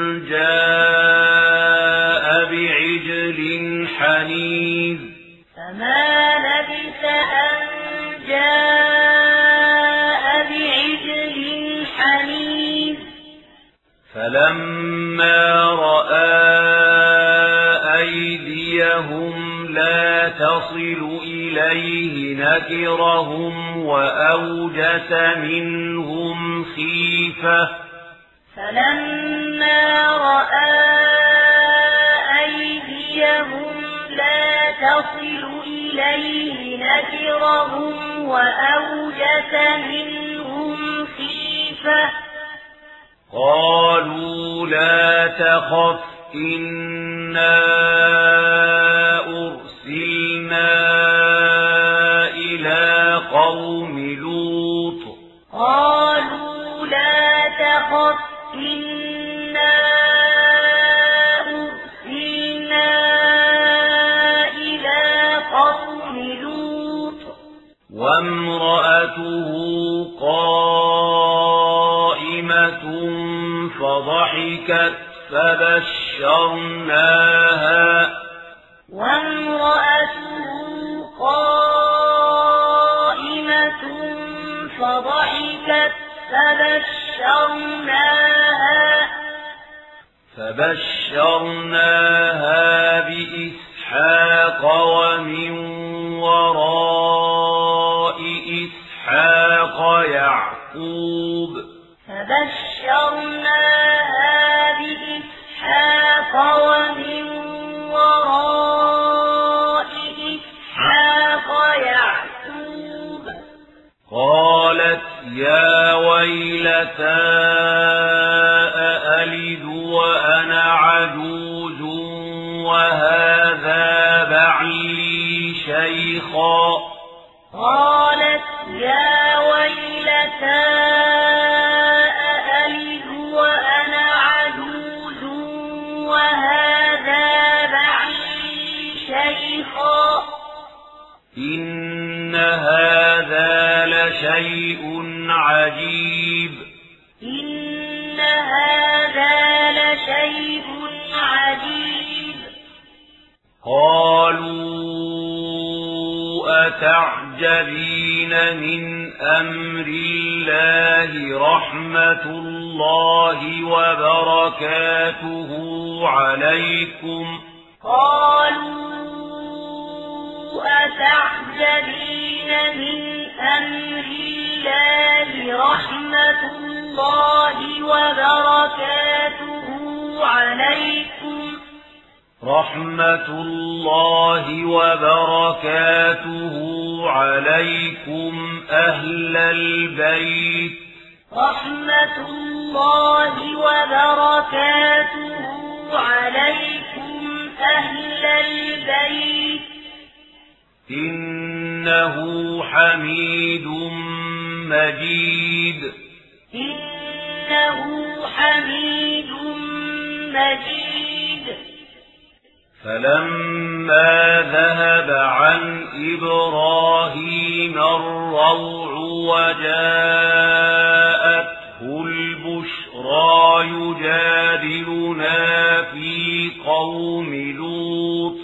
جاء بعجل حنيذ فما لبث أن جاء بعجل حنيذ فلما رأى أيديهم لا تصل إليه نكرهم وأوجس منهم خيفة فلما رأى أيديهم لا تصل إليه نكرهم وأوجس منهم خيفة قالوا لا تخف إنا أرسلنا إلى قوم لوط قالوا لا تخف إنا أرسلنا إلى قوم لوط وامرأته قائمة فضحكت فبشرناها وامرأته قائمة فضحكت فبشرناها فبشرناها بإسحاق ومن وراء إسحاق يعقوب فبشرناها بإسحاق ومن وراء إسحاق يعقوب قالت يا ويلتى أألد وأنا عجوز وهذا بعلي شيخا قالت يا ويلتى أألد وأنا عجوز وهذا بعلي شيخا إن هذا لشيء عجيب إن هذا لشيء عجيب قالوا أتعجبين من أمر الله رحمة الله وبركاته عليكم قالوا أتعجبين من أمر الله رحمة الله وبركاته عليكم رحمة الله وبركاته عليكم أهل البيت رحمة الله وبركاته عليكم أهل البيت إنه حميد مجيد إنه حميد مجيد فلما ذهب عن إبراهيم الروع وجاءته البشرى يجادلنا في قوم لوط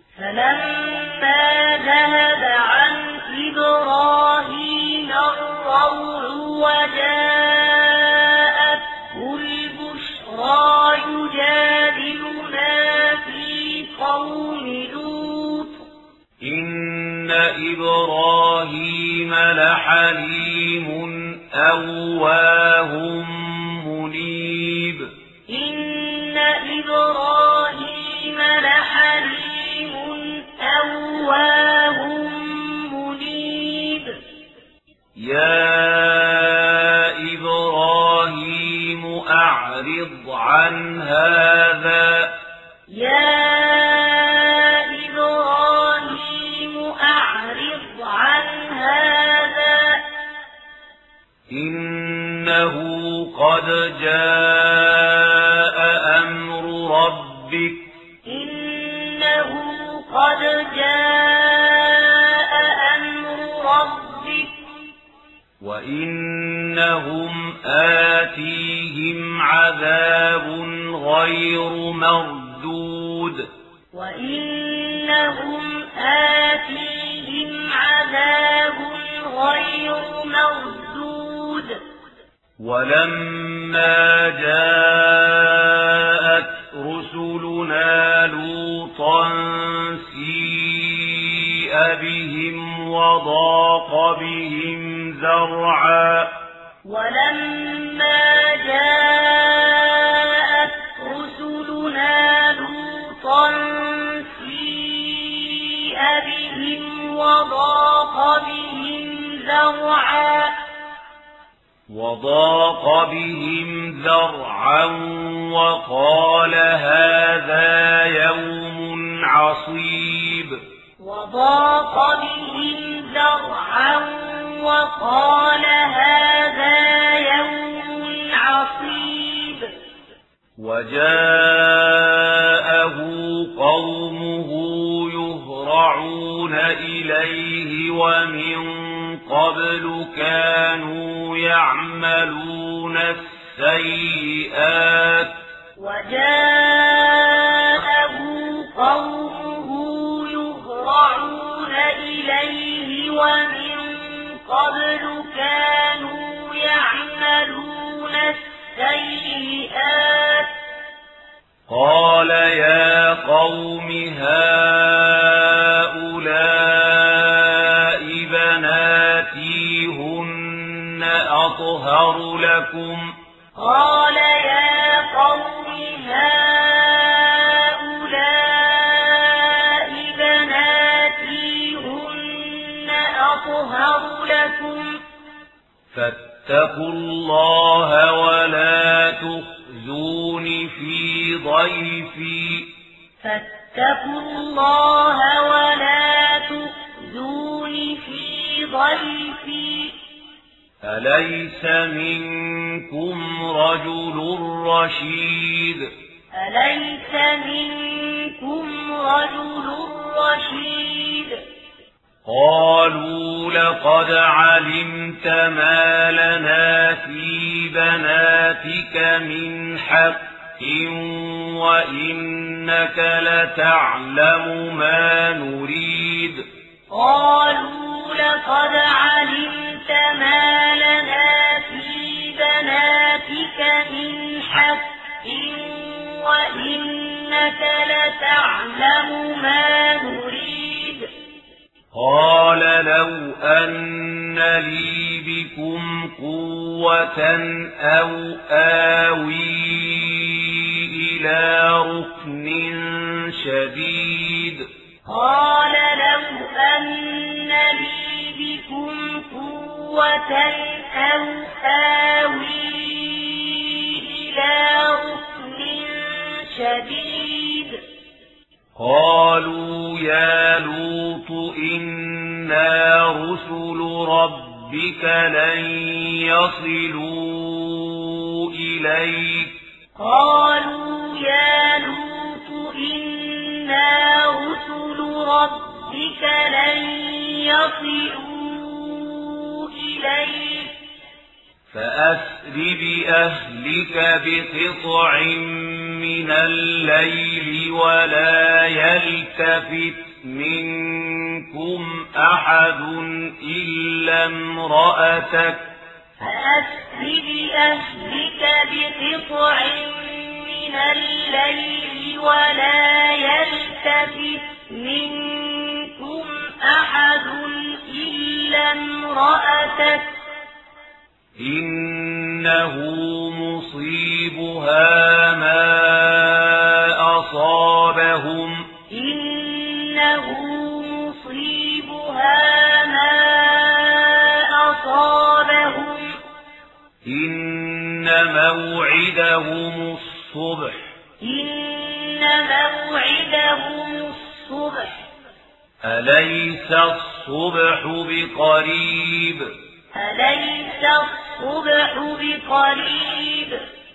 فلما ذهب عن إبراهيم الروع وجاءته البشرى يجادلنا في قوم لوط إن إبراهيم لحليم أواه منيب إن إبراهيم لحليم أواه منيب يا إبراهيم أعرض عن هذا يا إبراهيم أعرض عن هذا إنه قد جاء أمر ربك إنه قد جاء أمر ربك وإنهم آتيهم عذاب غير مردود وإنهم آتيهم عذاب غير مردود ولما جاءت رسلنا لوطا سيء بهم وضاق بهم ذرعا ولما جاءت رسلنا لوطا سيء بهم وضاق بهم ذرعا وضاق بهم ذرعا وقال هذا يوم عصيب وضاق بهم ذرعا وقال هذا يوم عصيب وجاءه قومه يهرعون إليه ومن قبل كانوا يعملون السيئات وجاءه قومه يهرعون إليه ومن قبل كانوا يعملون السيئات قال يا قوم هؤلاء بناتي هن أطهر لكم قال يا قوم هؤلاء بناتي هن أطهر لكم فاتقوا الله ولا تخزون في ضيفي فاتقوا الله ولا تخزون في ضيفي أليس منكم رجل رشيد أليس منكم رجل رشيد قالوا لقد علمت ما لنا في بناتك من حق وإنك لتعلم ما نريد قالوا لقد علمت ما لنا في بناتك من حق وإنك لتعلم ما نريد قال لو أن لي بكم قوة أو آوي إلى ركن شديد قال لو أن لي بكم قوة أو آوي إلى ركن شديد قالوا يا لوط إنا رسل ربك لن يصلوا إليك قالوا يا لوط إنا رسل ربك لن يصلوا إليك فأسر بأهلك بقطع من الليل ولا يلتفت منكم أحد إلا امرأتك فأسر بأهلك بقطع من الليل ولا يلتفت منكم أحد إلا امرأتك إنه مصيبها ما أصابهم إنه مصيبها ما أصابهم إن موعدهم الصبح إن موعدهم الصبح أليس الصبح بقريب أليس الصبح بقريب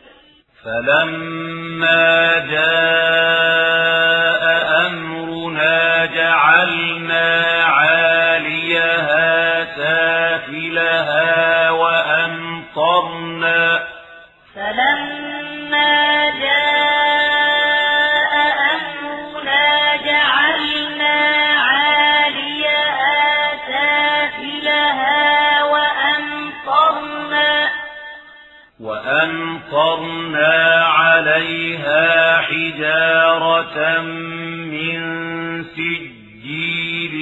فلما جاء أمرنا جعلنا عاليها سافلها وأمطرنا فلما جاء أمرنا جعلنا عاليها سافلها وأمطرنا وأمطرنا عليها حجارة من سجيل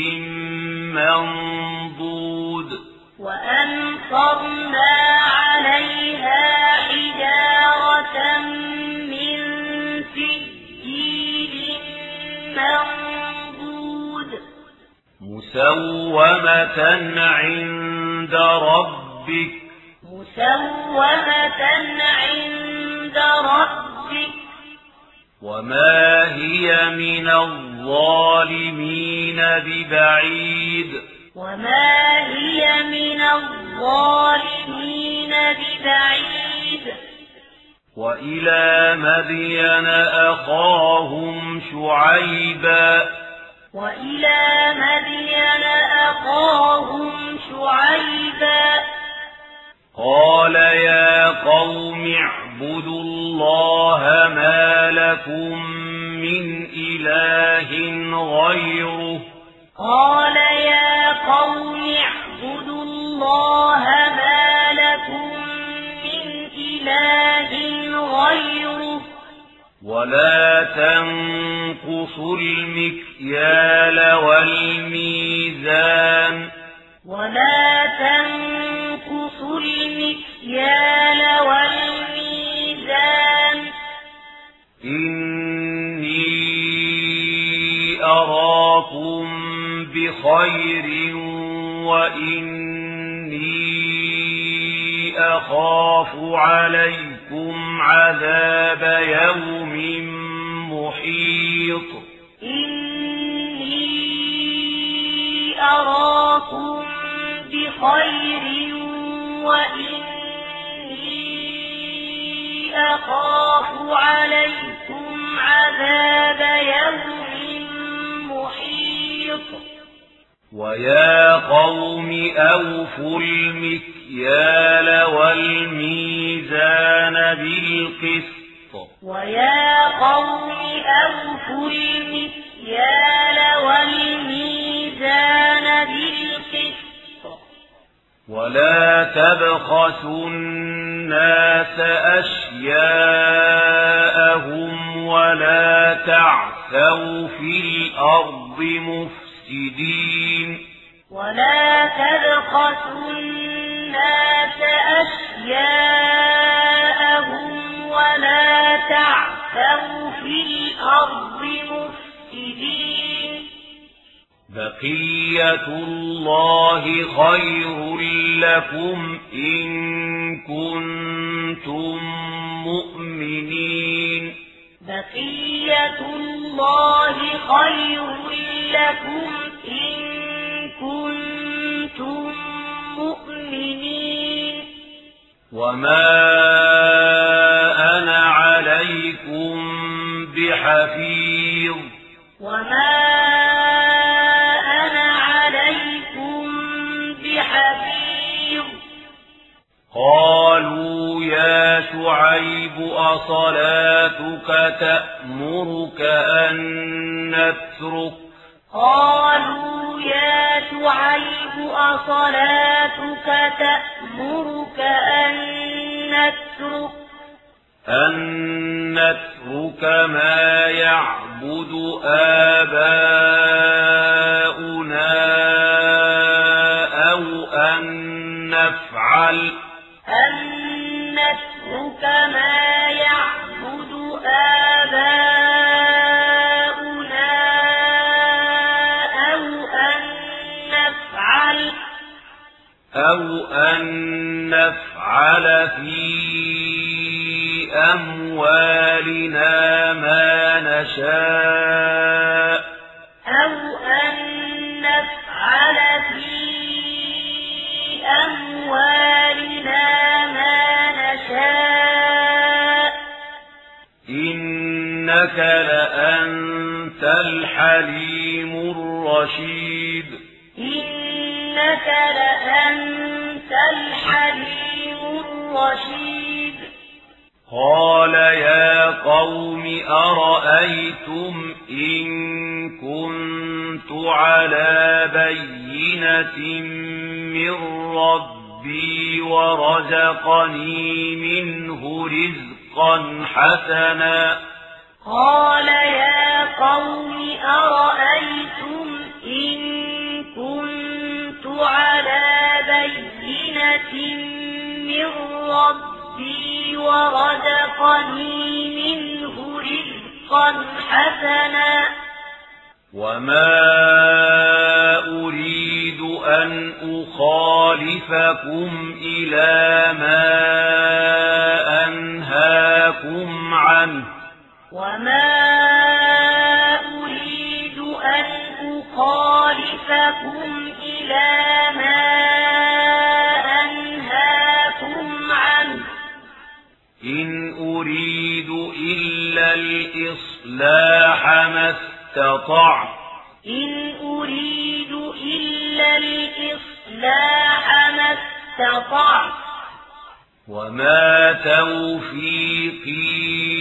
منضود وأمطرنا عليها حجارة من سجيل منضود مسومة عند ربك مسومة عند ربك وما هي من الظالمين ببعيد وما هي من الظالمين ببعيد وإلى مدين أخاهم شعيبا وإلى مدين أخاهم شعيبا قال يا قوم اعبدوا الله ما لكم من إله غيره قال يا قوم اعبدوا الله ما لكم من إله غيره ولا تنقصوا المكيال والميزان ولا تنقصوا المكيال والميزان إني أراكم بخير وإني أخاف عليكم عذاب يوم محيط إني أراكم بخير وإني أخاف عليكم عذاب يوم محيط ويا قوم أوفوا المكيال والميزان بالقسط ويا قوم أوفوا المكيال والميزان بالقسط ولا تبخسوا الناس أشياءهم ولا تعثوا في الأرض مفسدين ولا تبخسوا الناس أشياءهم ولا تعثوا في الأرض مفسدين بقية الله خير لكم إن كنتم مؤمنين بقية الله خير لكم إن كنتم مؤمنين وما أنا عليكم بحفيظ وما أنا عليكم بحفيظ قالوا يا شعيب أصلاتك تأمرك أن نترك قالوا يا شعيب أصلاتك تأمرك أن نترك أن نترك ما يعبد آباؤنا أو أن نفعل أن نترك ما يعبد آباؤنا أو أن نفعل أو أن نفعل في أموالنا ما نشاء أو أن نفعل في أموالنا ما نشاء إنك لأنت الحليم الرشيد إنك لأنت الحليم الرشيد قال يا قوم أرأيتم إن كنت على بينة من ربي ورزقني منه رزقا حسنا قال يا قوم أرأيتم إن كنت على بينة من ربي ورزقني منه رزقا حسنا وما أريد أن أخالفكم إلى ما أنهاكم عنه وما أريد أن أخالفكم إلى ما أنهاكم عنه إن أريد إلا الإصلاح ما استطعت إن أريد إلا الإصلاح ما استطعت وما توفيقي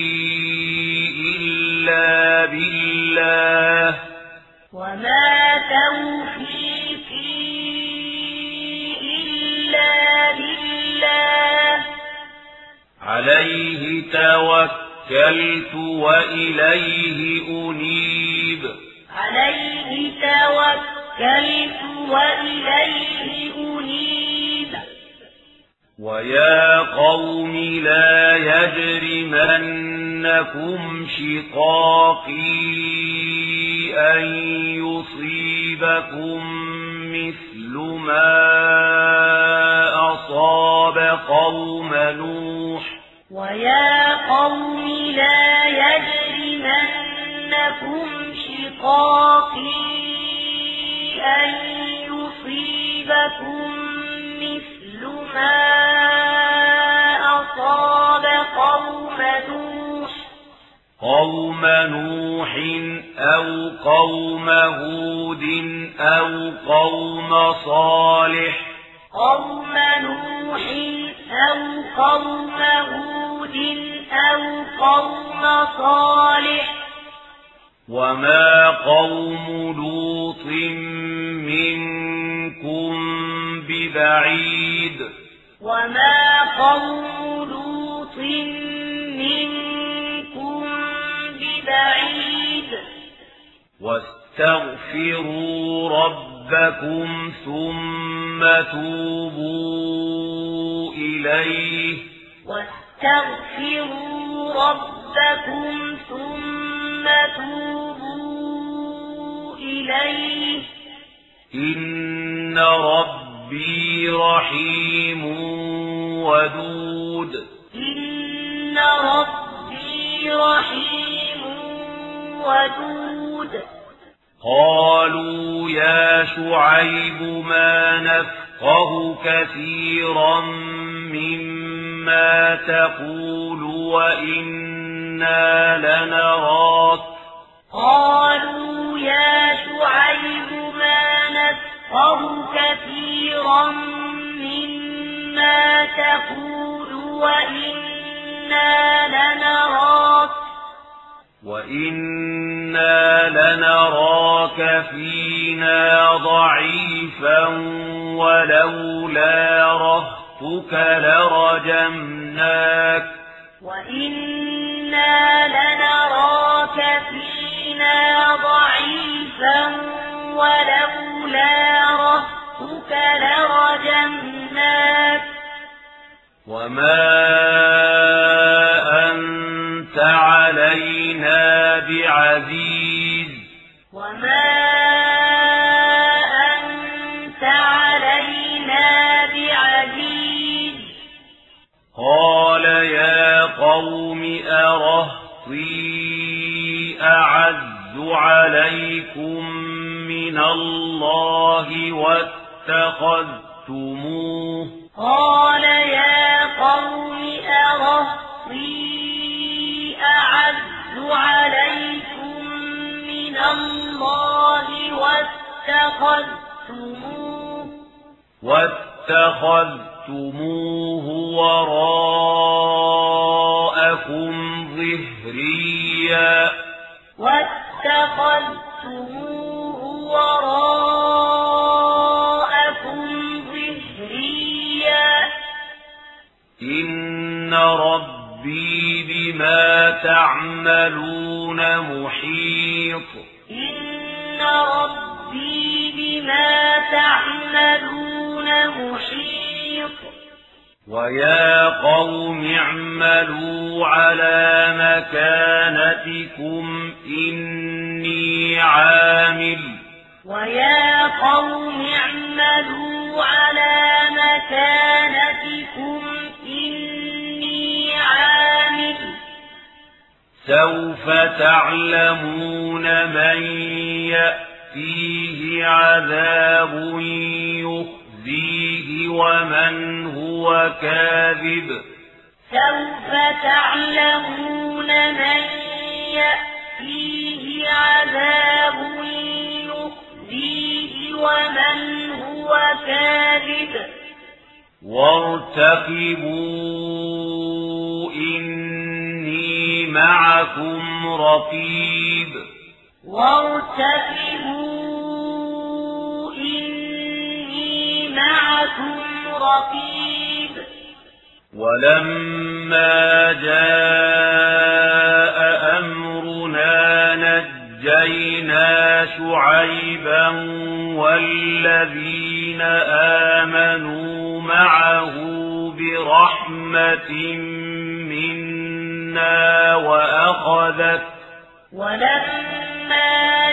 إلا بالله وما توفيقي إلا بالله عليه توكلت وإليه أنيب عليه توكلت وإليه أنيب ويا قوم لا يجرمنكم شقاقي أن يصيبكم مثل ما أصاب قوم نوح ويا قوم لا يجرمنكم شقاقي أن يصيبكم مثل ما أصاب قوم نوح قوم نوح أو قوم هود أو قوم صالح قوم نوح أو قوم هود أو قوم صالح وما قوم لوط منكم ببعيد وما قوم لوط منكم ببعيد واستغفروا ربكم ثم توبوا إليه واستغفروا ربكم ثم توبوا إليه إن ربي رحيم ودود إن ربي رحيم ودود قالوا يا شعيب ما نفقه كثيرا مما تقول وإنا لنراك قالوا يا شعيب ما نفقه كثيرا مما تقول وإنا لنراك وإنا لنراك فينا ضعيفا ولولا رهطك لرجمناك وإنا لنراك فينا ضعيفا ولولا رهطك لرجمناك وما أنت علينا بعزيز وما أنت علينا بعزيز قال يا قوم أرهطي أعز عليكم من الله واتخذتموه قال يا قوم أرهطي أعز عليكم من الله واتخذتموه واتخذتموه وراءكم ظهريا واتخذتموه وراءكم ظهريا إن ربي بما تعملون محيط إن ربي بما تعملون محيط ويا قوم اعملوا على مكانتكم إني عامل ويا قوم اعملوا على مكانتكم إني عامل سوف تعلمون من يأتيه عذاب يخزيه ومن هو كاذب سوف تعلمون من يأتيه عذاب يخزيه ومن هو كاذب وارتقبوا إني معكم رقيب وارتقبوا إني معكم رقيب ولما جاء أمرنا نجينا شعيبا والذين آمنوا معه برحمة منا وأخذت ولما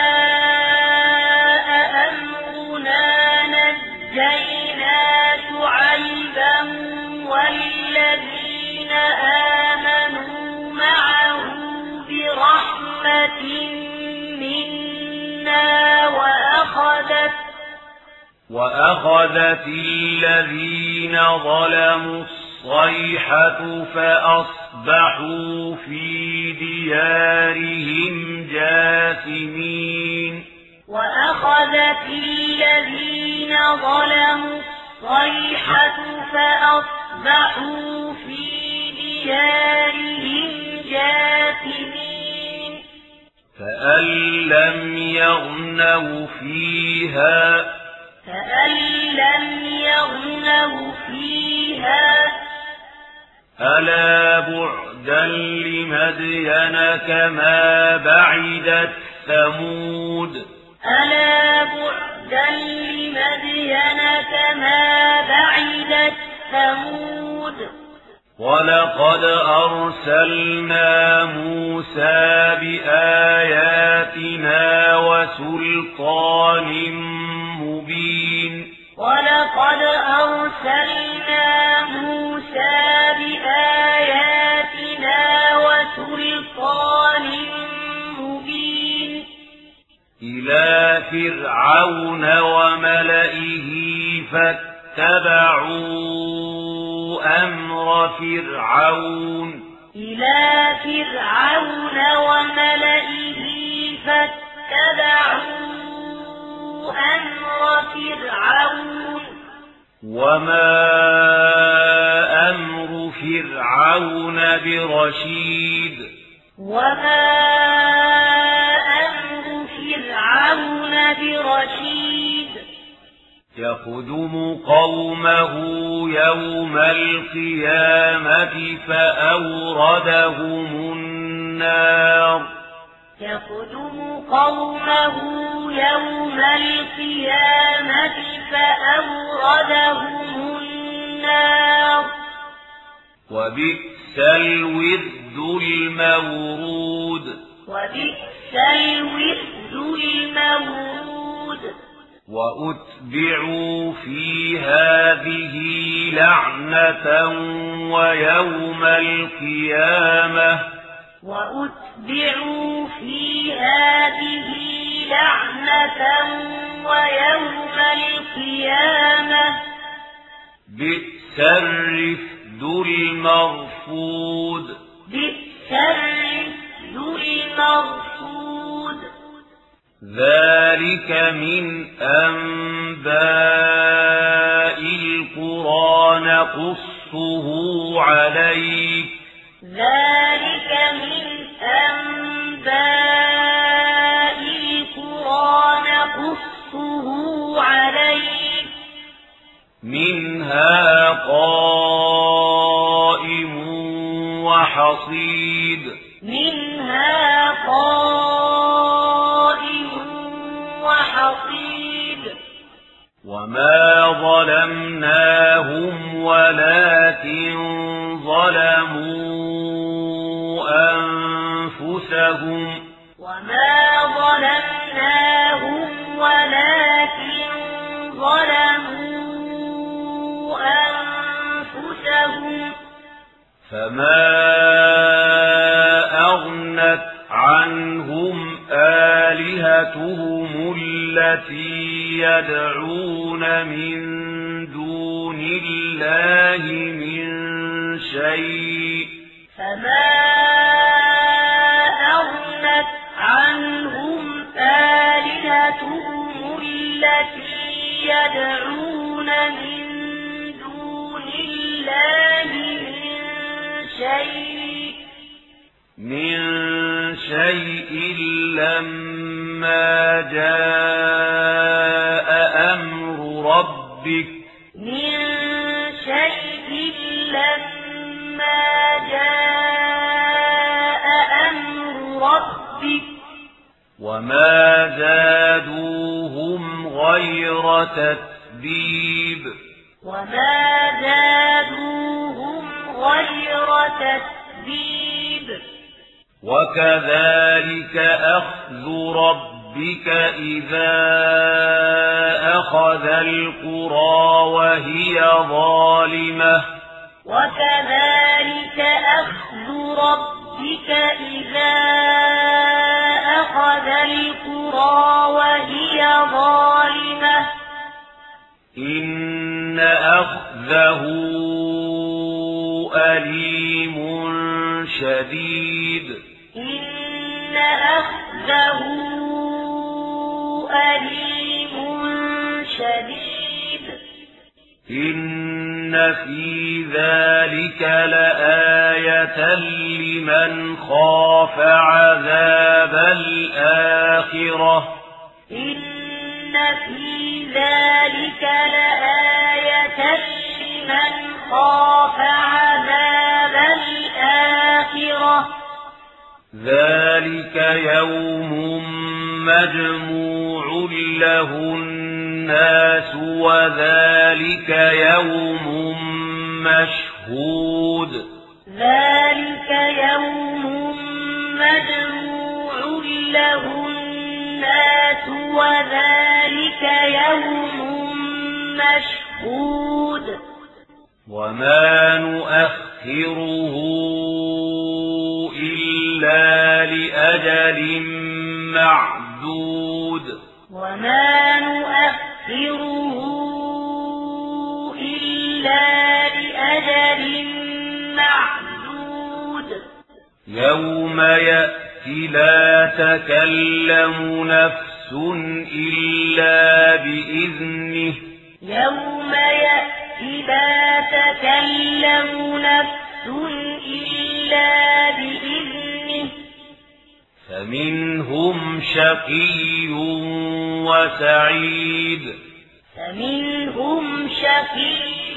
جاء أمرنا نجينا شعيبا والذين آمنوا معه برحمة منا وأخذت وأخذت الذين ظلموا الصيحة فأصبحوا في ديارهم جاثمين وأخذت الذين ظلموا الصيحة فأصبحوا في ديارهم جاثمين كأن لم يغنوا فيها كأن لم يغنوا فيها ألا بعدا لمدين كما بعدت ثمود ألا بعدا لمدين كما بعدت ثمود ولقد أرسلنا موسى بآياتنا وسلطان مبين ولقد أرسلنا موسى بآياتنا وسلطان مبين إلى فرعون وملئه فاتبعوا أمر فرعون إلى فرعون وملئه فاتبعوا أمر فرعون وما أمر فرعون برشيد وما أمر فرعون برشيد يقدم قومه يوم القيامة فأوردهم النار يقدم قومه يوم القيامة فأوردهم النار وبئس الورد المورود وبئس الورد المورود وأتبعوا في هذه لعنة ويوم القيامة وأتبعوا في هذه لعنة ويوم القيامة بئس الرفد المرفود بئس الرفد المرفود ذلك من أنباء القرى نقصه عليك ذلك من أنباء القرى نقصه عليك منها قائم وحصيد منها قائم وحصيد وما ظلمناهم ولكن ظلموا أنفسهم وما ظلمناهم ظلموا أنفسهم فما أغنت عنهم آلهتهم التي يدعون من دون الله من شيء فما أغنت عنهم آلهتهم التي يدعون من دون الله من شيء من شيء لما جاء أمر ربك من شيء لما جاء أمر ربك وما زادوهم غير تتبيب وما زادوهم غير تتبيب وكذلك أخذ ربك إذا أخذ القرى وهي ظالمة وكذلك أخذ ربك إذا أخذ القرى وهي ظالمة إن أخذه أليم شديد إن أخذه أليم شديد إن في ذلك لآية لمن خاف عذاب الآخرة إن في ذلك لآية لمن خاف عذاب الآخرة ذلك يوم مجموع له الناس وذلك يوم مشهود ذلك يوم مجموع له الناس وذلك يوم مشهود وما نؤخره إلا لأجل معدود وما نؤخره إلا لأجل معدود يوم يأتي لا تكلم نفس إلا بإذنه يوم يأتي لا تكلم نفس إلا بإذنه فمنهم شقي وسعيد فمنهم شقي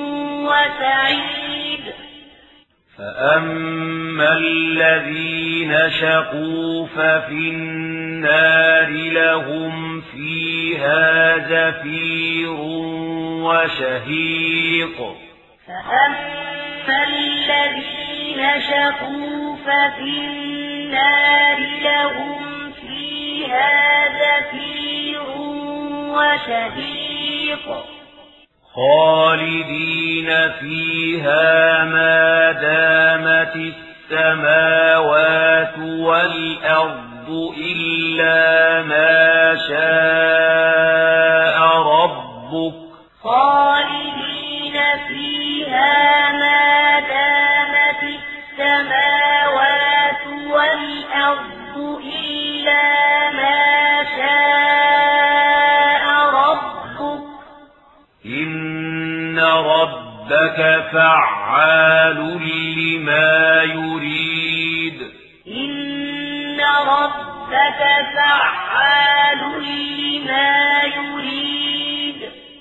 وسعيد فأما الذين شقوا ففي النار لهم فيها زفير وشهيق فأما الذين شقوا ففي النار لهم فيها زفير وشهيق خالدين فيها ما دامت السماوات والأرض إلا ما شاء ربك خالدين فيها ما دامت السماوات والأرض إلا ما شاء ربك إن ربك فعال لما يريد إن ربك فعال لما يريد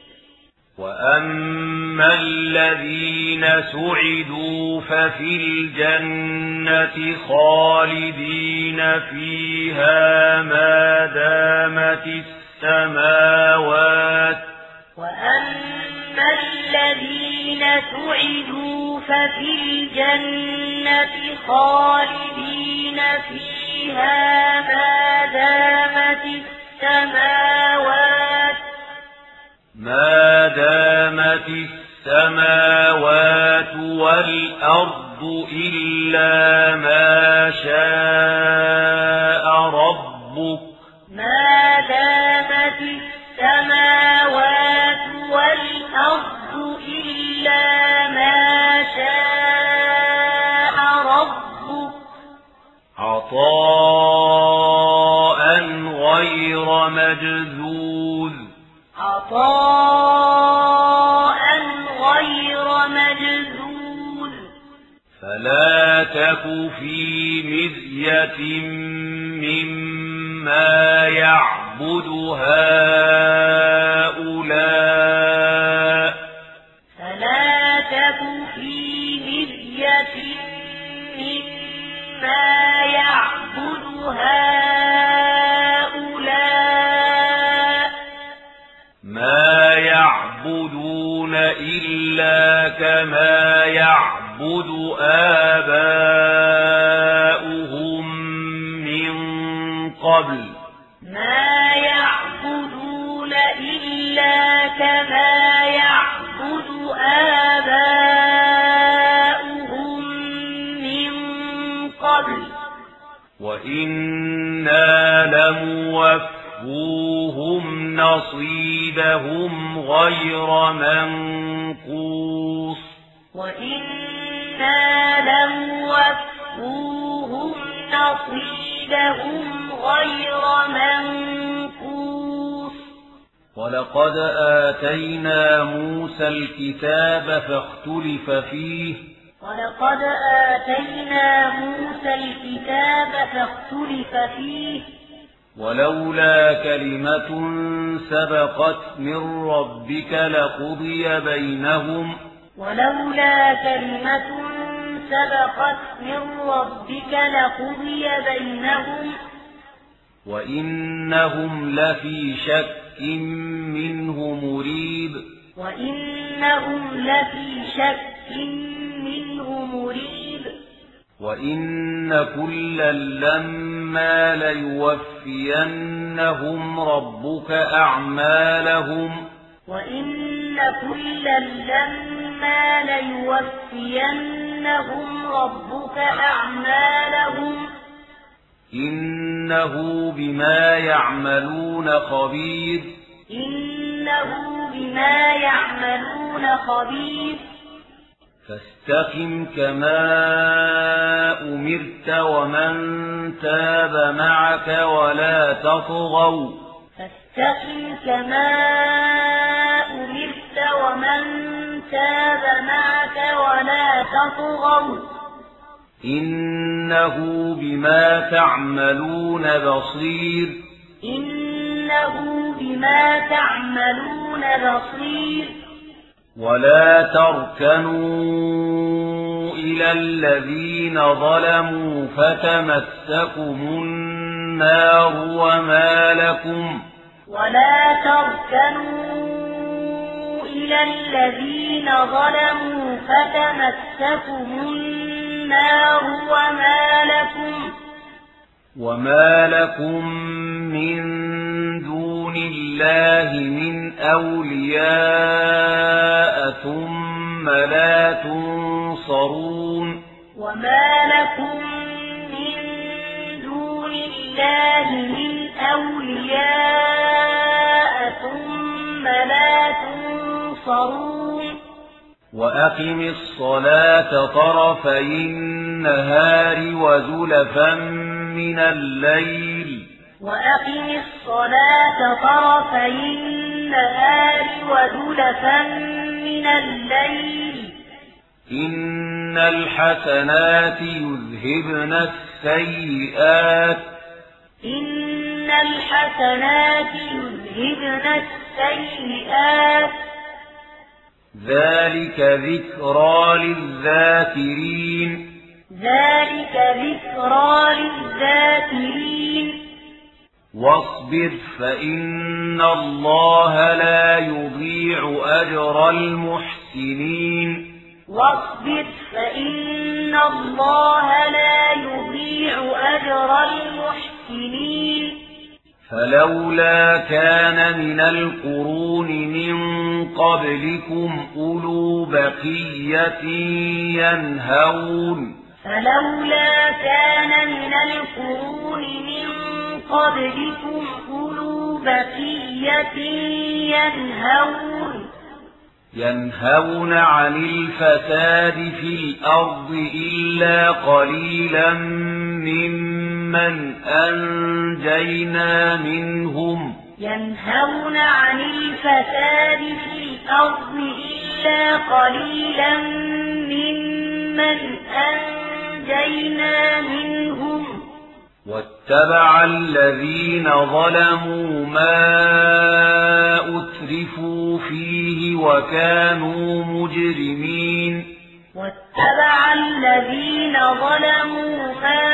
وأما الذين سعدوا ففي الجنة خالدين فيها ما دامت السماوات وأما الذين سعدوا ففي الجنة خالدين فيها ما دامت السماوات ما دامت السماوات والأرض إلا ما شاء ربك ما دامت السماوات والأرض إلا ما شاء ربك عطاء غير مجذوذ عطاء غير مجذوذ فلا تك في مذية مما يعبد هؤلاء فلا تك في مذية مما يعبد هؤلاء ما يعبدون إلا كما يعبد آباؤهم من قبل ما يعبدون إلا كما يعبد آباؤهم من قبل وإنا لموفوهم نصيبهم غير منقوص وإنا لموفوهم نصيبهم غير منقوص ولقد آتينا موسى الكتاب فاختلف فيه ولقد آتينا موسى الكتاب فاختلف فيه ولولا كلمة سبقت من ربك لقضي بينهم ولولا كلمة سبقت من ربك لقضي بينهم وإنهم لفي شك منه مريب وإنهم لفي شك منه مريب وإن كلا لما ليوفينهم ربك أعمالهم وإن كلا لما ليوفينهم ربك أعمالهم إنه بما يعملون خبير إنه بما يعملون خبير فاستقم كما أمرت ومن تاب معك ولا تطغوا فاستقم كما أمرت ومن تاب معك ولا تطغوا إنه بما تعملون بصير إنه بما تعملون بصير ولا تركنوا إلى الذين ظلموا فتمسكم النار وما لكم ولا تركنوا إلى الذين ظلموا فتمسكم النار وما لكم وما لكم من دون الله من أولياء ثم لا تنصرون وما لكم من دون الله من أولياء ثم لا تنصرون وأقم الصلاة طرفي النهار وزلفا من الليل وأقم الصلاة طرفي النهار وزلفا من الليل إن الحسنات يذهبن السيئات إن الحسنات يذهبن السيئات ذلك ذكرى للذاكرين ذلك ذكرى للذاكرين واصبر فإن الله لا يضيع أجر المحسنين واصبر فإن الله لا يضيع أجر المحسنين فلولا كان من القرون من قبلكم أولو بقية ينهون فلولا كان من القرون من قبلكم أولو بقية ينهون ينهون عن الفساد في الأرض إلا قليلا ممن أنجينا منهم ينهون عن الفساد في الأرض إلا قليلا ممن أنجينا منهم واتبع الذين ظلموا ما أترفوا فيه وكانوا مجرمين واتبع الذين ظلموا ما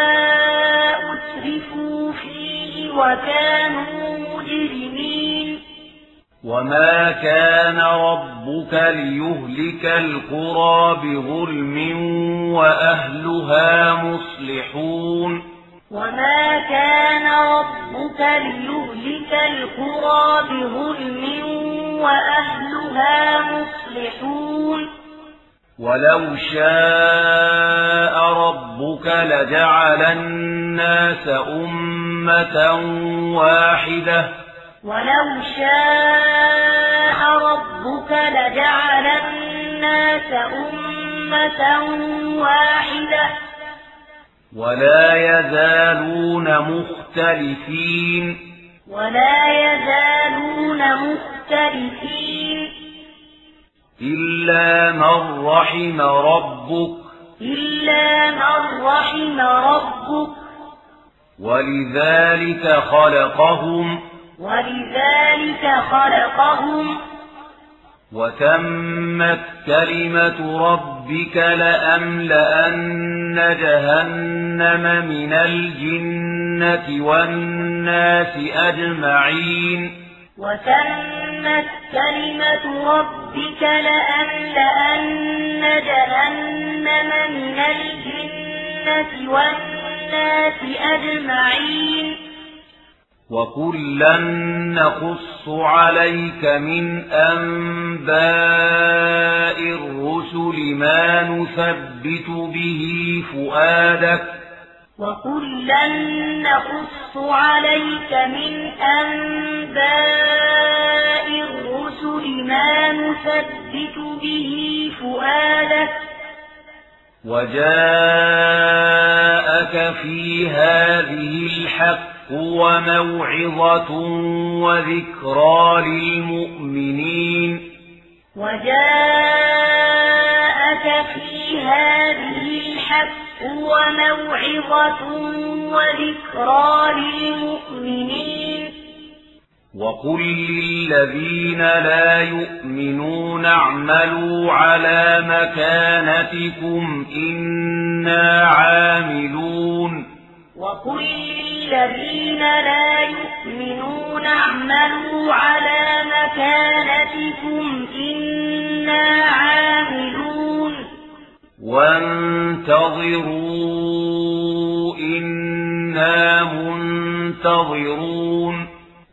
أترفوا فيه وكانوا مجرمين وما كان ربك ليهلك القرى بظلم وأهلها مصلحون وما كان ربك ليهلك القرى بظلم وأهلها مصلحون ولو شاء ربك لجعل الناس أمة واحدة ولو شاء ربك لجعل الناس أمة واحدة ولا يزالون مختلفين ولا يزالون مختلفين إلا من رحم ربك إلا من رحم ربك ولذلك خلقهم ولذلك خلقهم وتمت كلمة ربك لأملأن جهنم من الجنة والناس أجمعين وتمت كلمة ربك لأملأن جهنم من الجنة والناس أجمعين وكلا نقص عليك من أنباء الرسل ما نثبت به فؤادك وكلا نقص عليك من أنباء الرسل ما نثبت به فؤادك وجاءك في هذه الحق وموعظة وذكرى للمؤمنين وجاءك في هذه الحق وموعظة وذكرى للمؤمنين وقل للذين لا يؤمنون اعملوا على مكانتكم إنا عاملون وقل للذين لا يؤمنون اعملوا على مكانتكم إنا عاملون وانتظروا إنا منتظرون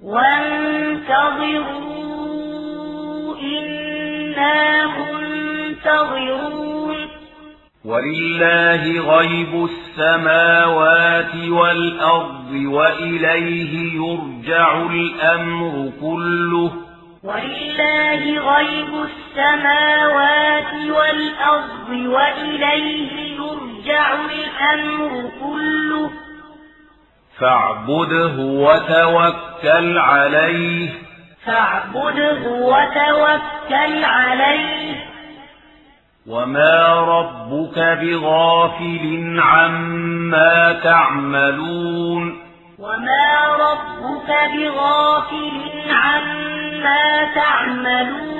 وانتظروا إنا منتظرون ولله غيب السماوات والأرض وإليه يرجع الأمر كله ولله غيب السماوات والأرض وإليه يرجع الأمر كله فاعبده وتوكل عليه فاعبده وتوكل عليه وما ربك بغافل عما تعملون وما ربك بغافل عما تعملون